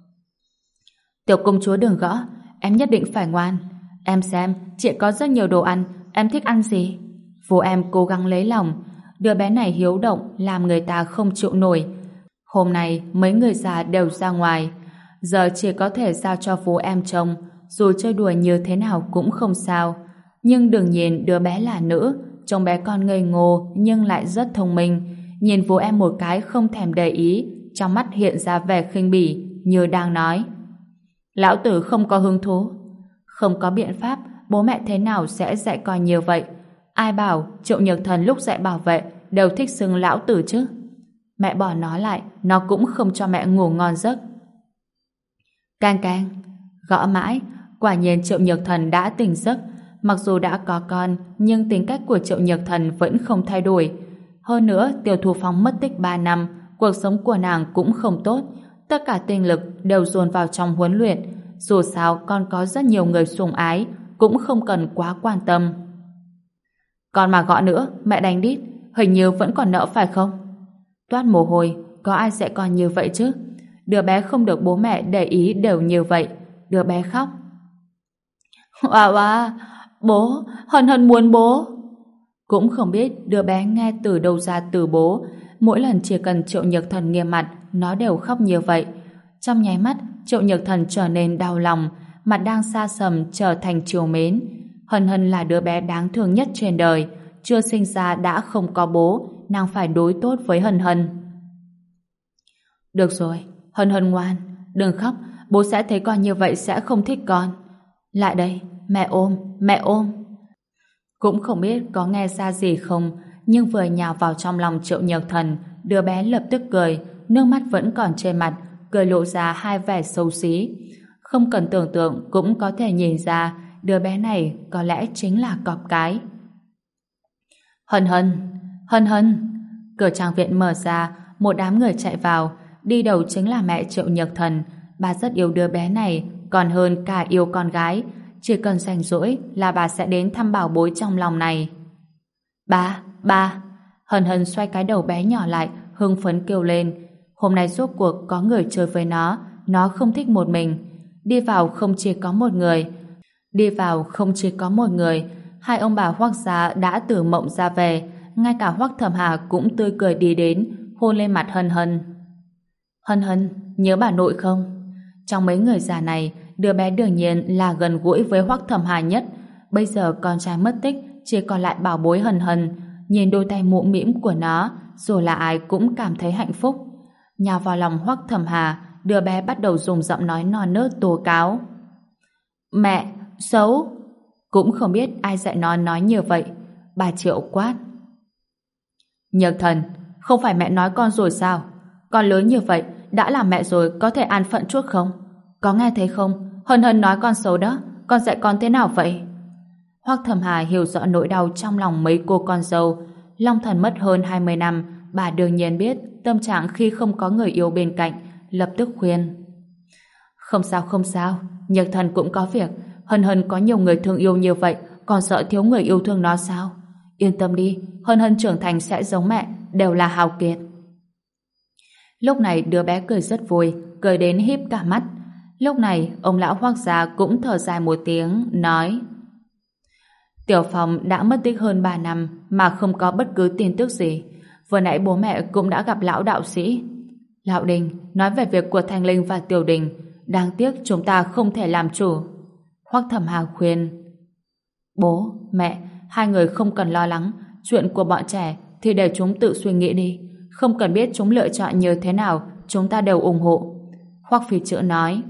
Tiểu công chúa đừng gõ, em nhất định phải ngoan. Em xem, chị có rất nhiều đồ ăn, em thích ăn gì? Phú Em cố gắng lấy lòng. Đứa bé này hiếu động làm người ta không chịu nổi. Hôm nay mấy người già đều ra ngoài, giờ chỉ có thể giao cho Phú Em trông, dù chơi đùa như thế nào cũng không sao. Nhưng đừng nhìn đứa bé là nữ, trông bé con ngây ngô nhưng lại rất thông minh. Nhìn Phú Em một cái không thèm để ý, trong mắt hiện ra vẻ khinh bỉ, như đang nói: Lão tử không có hứng thú. Không có biện pháp, bố mẹ thế nào sẽ dạy con như vậy? Ai bảo Triệu Nhược Thần lúc dạy bảo vệ đều thích xưng lão tử chứ? Mẹ bỏ nó lại, nó cũng không cho mẹ ngủ ngon giấc. Cang cang, gõ mãi, quả nhiên Triệu Nhược Thần đã tỉnh giấc. Mặc dù đã có con, nhưng tính cách của Triệu Nhược Thần vẫn không thay đổi. Hơn nữa, Tiêu Thu Phong mất tích 3 năm, cuộc sống của nàng cũng không tốt. Tất cả tinh lực đều dồn vào trong huấn luyện. Dù sao, con có rất nhiều người sủng ái, cũng không cần quá quan tâm. Con mà gõ nữa, mẹ đánh đít, hình như vẫn còn nợ phải không? Toát mồ hôi, có ai dạy con như vậy chứ? Đứa bé không được bố mẹ để ý đều như vậy. Đứa bé khóc. Bố, Hân Hân muốn bố. Cũng không biết đứa bé nghe từ đâu ra từ bố. Mỗi lần chỉ cần Triệu Nhược Thần nghiêm mặt, nó đều khóc như vậy. Trong nháy mắt, Triệu Nhược Thần trở nên đau lòng, mặt đang xa sầm trở thành trìu mến. Hân Hân là đứa bé đáng thương nhất trên đời. chưa sinh ra đã không có bố, nàng phải đối tốt với Hân Hân. Được rồi, Hân Hân ngoan, đừng khóc, bố sẽ thấy con như vậy sẽ không thích con. Lại đây, mẹ ôm, mẹ ôm. Cũng không biết có nghe ra gì không, nhưng vừa nhào vào trong lòng Triệu Nhược Thần, đứa bé lập tức cười, nước mắt vẫn còn trên mặt, cười lộ ra hai vẻ xấu xí. Không cần tưởng tượng cũng có thể nhìn ra đứa bé này có lẽ chính là cọp cái. Hân Hân, Hân Hân. Cửa trang viện mở ra, một đám người chạy vào, đi đầu chính là mẹ Triệu Nhược Thần. Bà rất yêu đứa bé này, còn hơn cả yêu con gái. Chỉ cần rảnh rỗi là bà sẽ đến thăm bảo bối trong lòng này. Ba. Hân Hân xoay cái đầu bé nhỏ lại, hưng phấn kêu lên. Hôm nay rốt cuộc có người chơi với nó không thích một mình. Đi vào không chỉ có một người, hai ông bà Hoắc gia đã từ Mộng ra về, ngay cả Hoắc Thẩm Hà cũng tươi cười đi đến, hôn lên mặt Hân Hân. Hân Hân, nhớ bà nội không? Trong mấy người già này, đứa bé đương nhiên là gần gũi với Hoắc Thẩm Hà nhất. Bây giờ con trai mất tích, chỉ còn lại bảo bối Hân Hân. Nhìn đôi tay mũm mĩm của nó, dù là ai cũng cảm thấy hạnh phúc. Nhào vào lòng Hoắc Thẩm Hà, đứa bé bắt đầu dùng giọng nói non nớt tố cáo. Mẹ, xấu. Cũng không biết ai dạy nó nói như vậy. Bà Triệu quát. Nhược Thần, không phải mẹ nói con rồi sao? Con lớn như vậy, đã là mẹ rồi, có thể an phận chút không? Có nghe thấy không? Hân Hân nói con xấu đó, con dạy con thế nào vậy? Hoắc Thẩm Hà hiểu rõ nỗi đau trong lòng mấy cô con dâu. Long Thần mất hơn 20 năm, bà đương nhiên biết tâm trạng khi không có người yêu bên cạnh, lập tức khuyên. Không sao, Nhược Thần cũng có việc. Hân Hân có nhiều người thương yêu như vậy, còn sợ thiếu người yêu thương nó sao? Yên tâm đi, Hân Hân trưởng thành sẽ giống mẹ, đều là hào kiệt. Lúc này đứa bé cười rất vui, cười đến híp cả mắt. Lúc này ông lão Hoắc gia cũng thở dài một tiếng, nói: Tiểu Phong đã mất tích hơn 3 năm mà không có bất cứ tin tức gì. Vừa nãy bố mẹ cũng đã gặp lão đạo sĩ. Lão Đình nói về việc của Thanh Linh và Tiểu Đình, đáng tiếc chúng ta không thể làm chủ. Hoắc Thẩm Hà khuyên: Bố, mẹ, hai người không cần lo lắng, chuyện của bọn trẻ thì để chúng tự suy nghĩ đi, không cần biết chúng lựa chọn như thế nào, chúng ta đều ủng hộ. Hoắc Phi Chữ nói: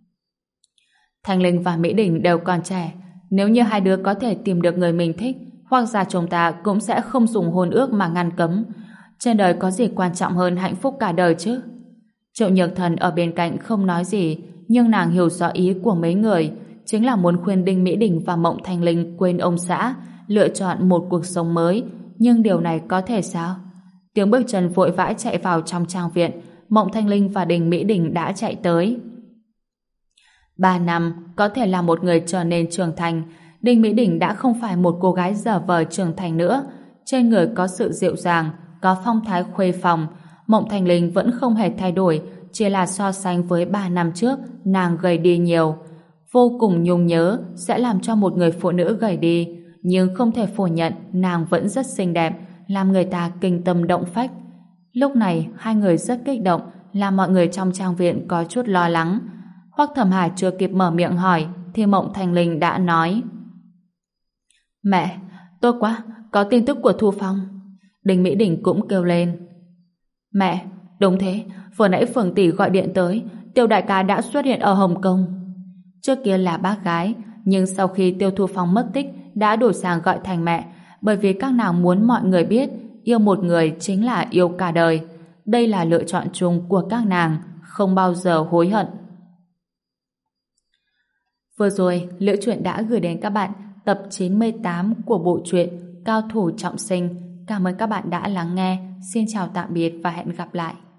Thanh Linh và Mỹ Đình đều còn trẻ, nếu như hai đứa có thể tìm được người mình thích, Hoắc gia chúng ta cũng sẽ không dùng hôn ước mà ngăn cấm. Trên đời có gì quan trọng hơn hạnh phúc cả đời chứ? Triệu Nhược Thần ở bên cạnh không nói gì, nhưng nàng hiểu rõ ý của mấy người, chính là muốn khuyên Đinh Mỹ Đình và Mộng Thanh Linh quên ông xã, lựa chọn một cuộc sống mới. Nhưng điều này có thể sao? Tiếng bước chân vội vã chạy vào trong trang viện, Mộng Thanh Linh và Đinh Mỹ Đình đã chạy tới. 3 năm có thể làm một người trở nên trưởng thành. Đinh Mỹ Đình đã không phải một cô gái dở vờ trưởng thành nữa. Trên người có sự dịu dàng, có phong thái khuê phòng. Mộng Thanh Linh vẫn không hề thay đổi, chỉ là so sánh với 3 năm trước, nàng gầy đi nhiều. Vô cùng nhung nhớ sẽ làm cho một người phụ nữ gầy đi, nhưng không thể phủ nhận nàng vẫn rất xinh đẹp, làm người ta kinh tâm động phách. Lúc này hai người rất kích động, làm mọi người trong trang viện có chút lo lắng. Hoắc Thẩm Hà chưa kịp mở miệng hỏi thì Mộng Thanh Linh đã nói: Mẹ, tốt quá, có tin tức của Thu Phong. Đinh Mỹ Đình cũng kêu lên: Mẹ, đúng thế, vừa nãy Phượng tỷ gọi điện tới, Tiêu đại ca đã xuất hiện ở Hồng Kông. Trước kia là bác gái, nhưng sau khi Tiêu Thu Phong mất tích đã đổi sang gọi thành mẹ, bởi vì các nàng muốn mọi người biết yêu một người chính là yêu cả đời. Đây là lựa chọn chung của các nàng, không bao giờ hối hận. Vừa rồi, Liễu Chuyện đã gửi đến các bạn tập 98 của bộ truyện Cao thủ trọng sinh. Cảm ơn các bạn đã lắng nghe. Xin chào tạm biệt và hẹn gặp lại.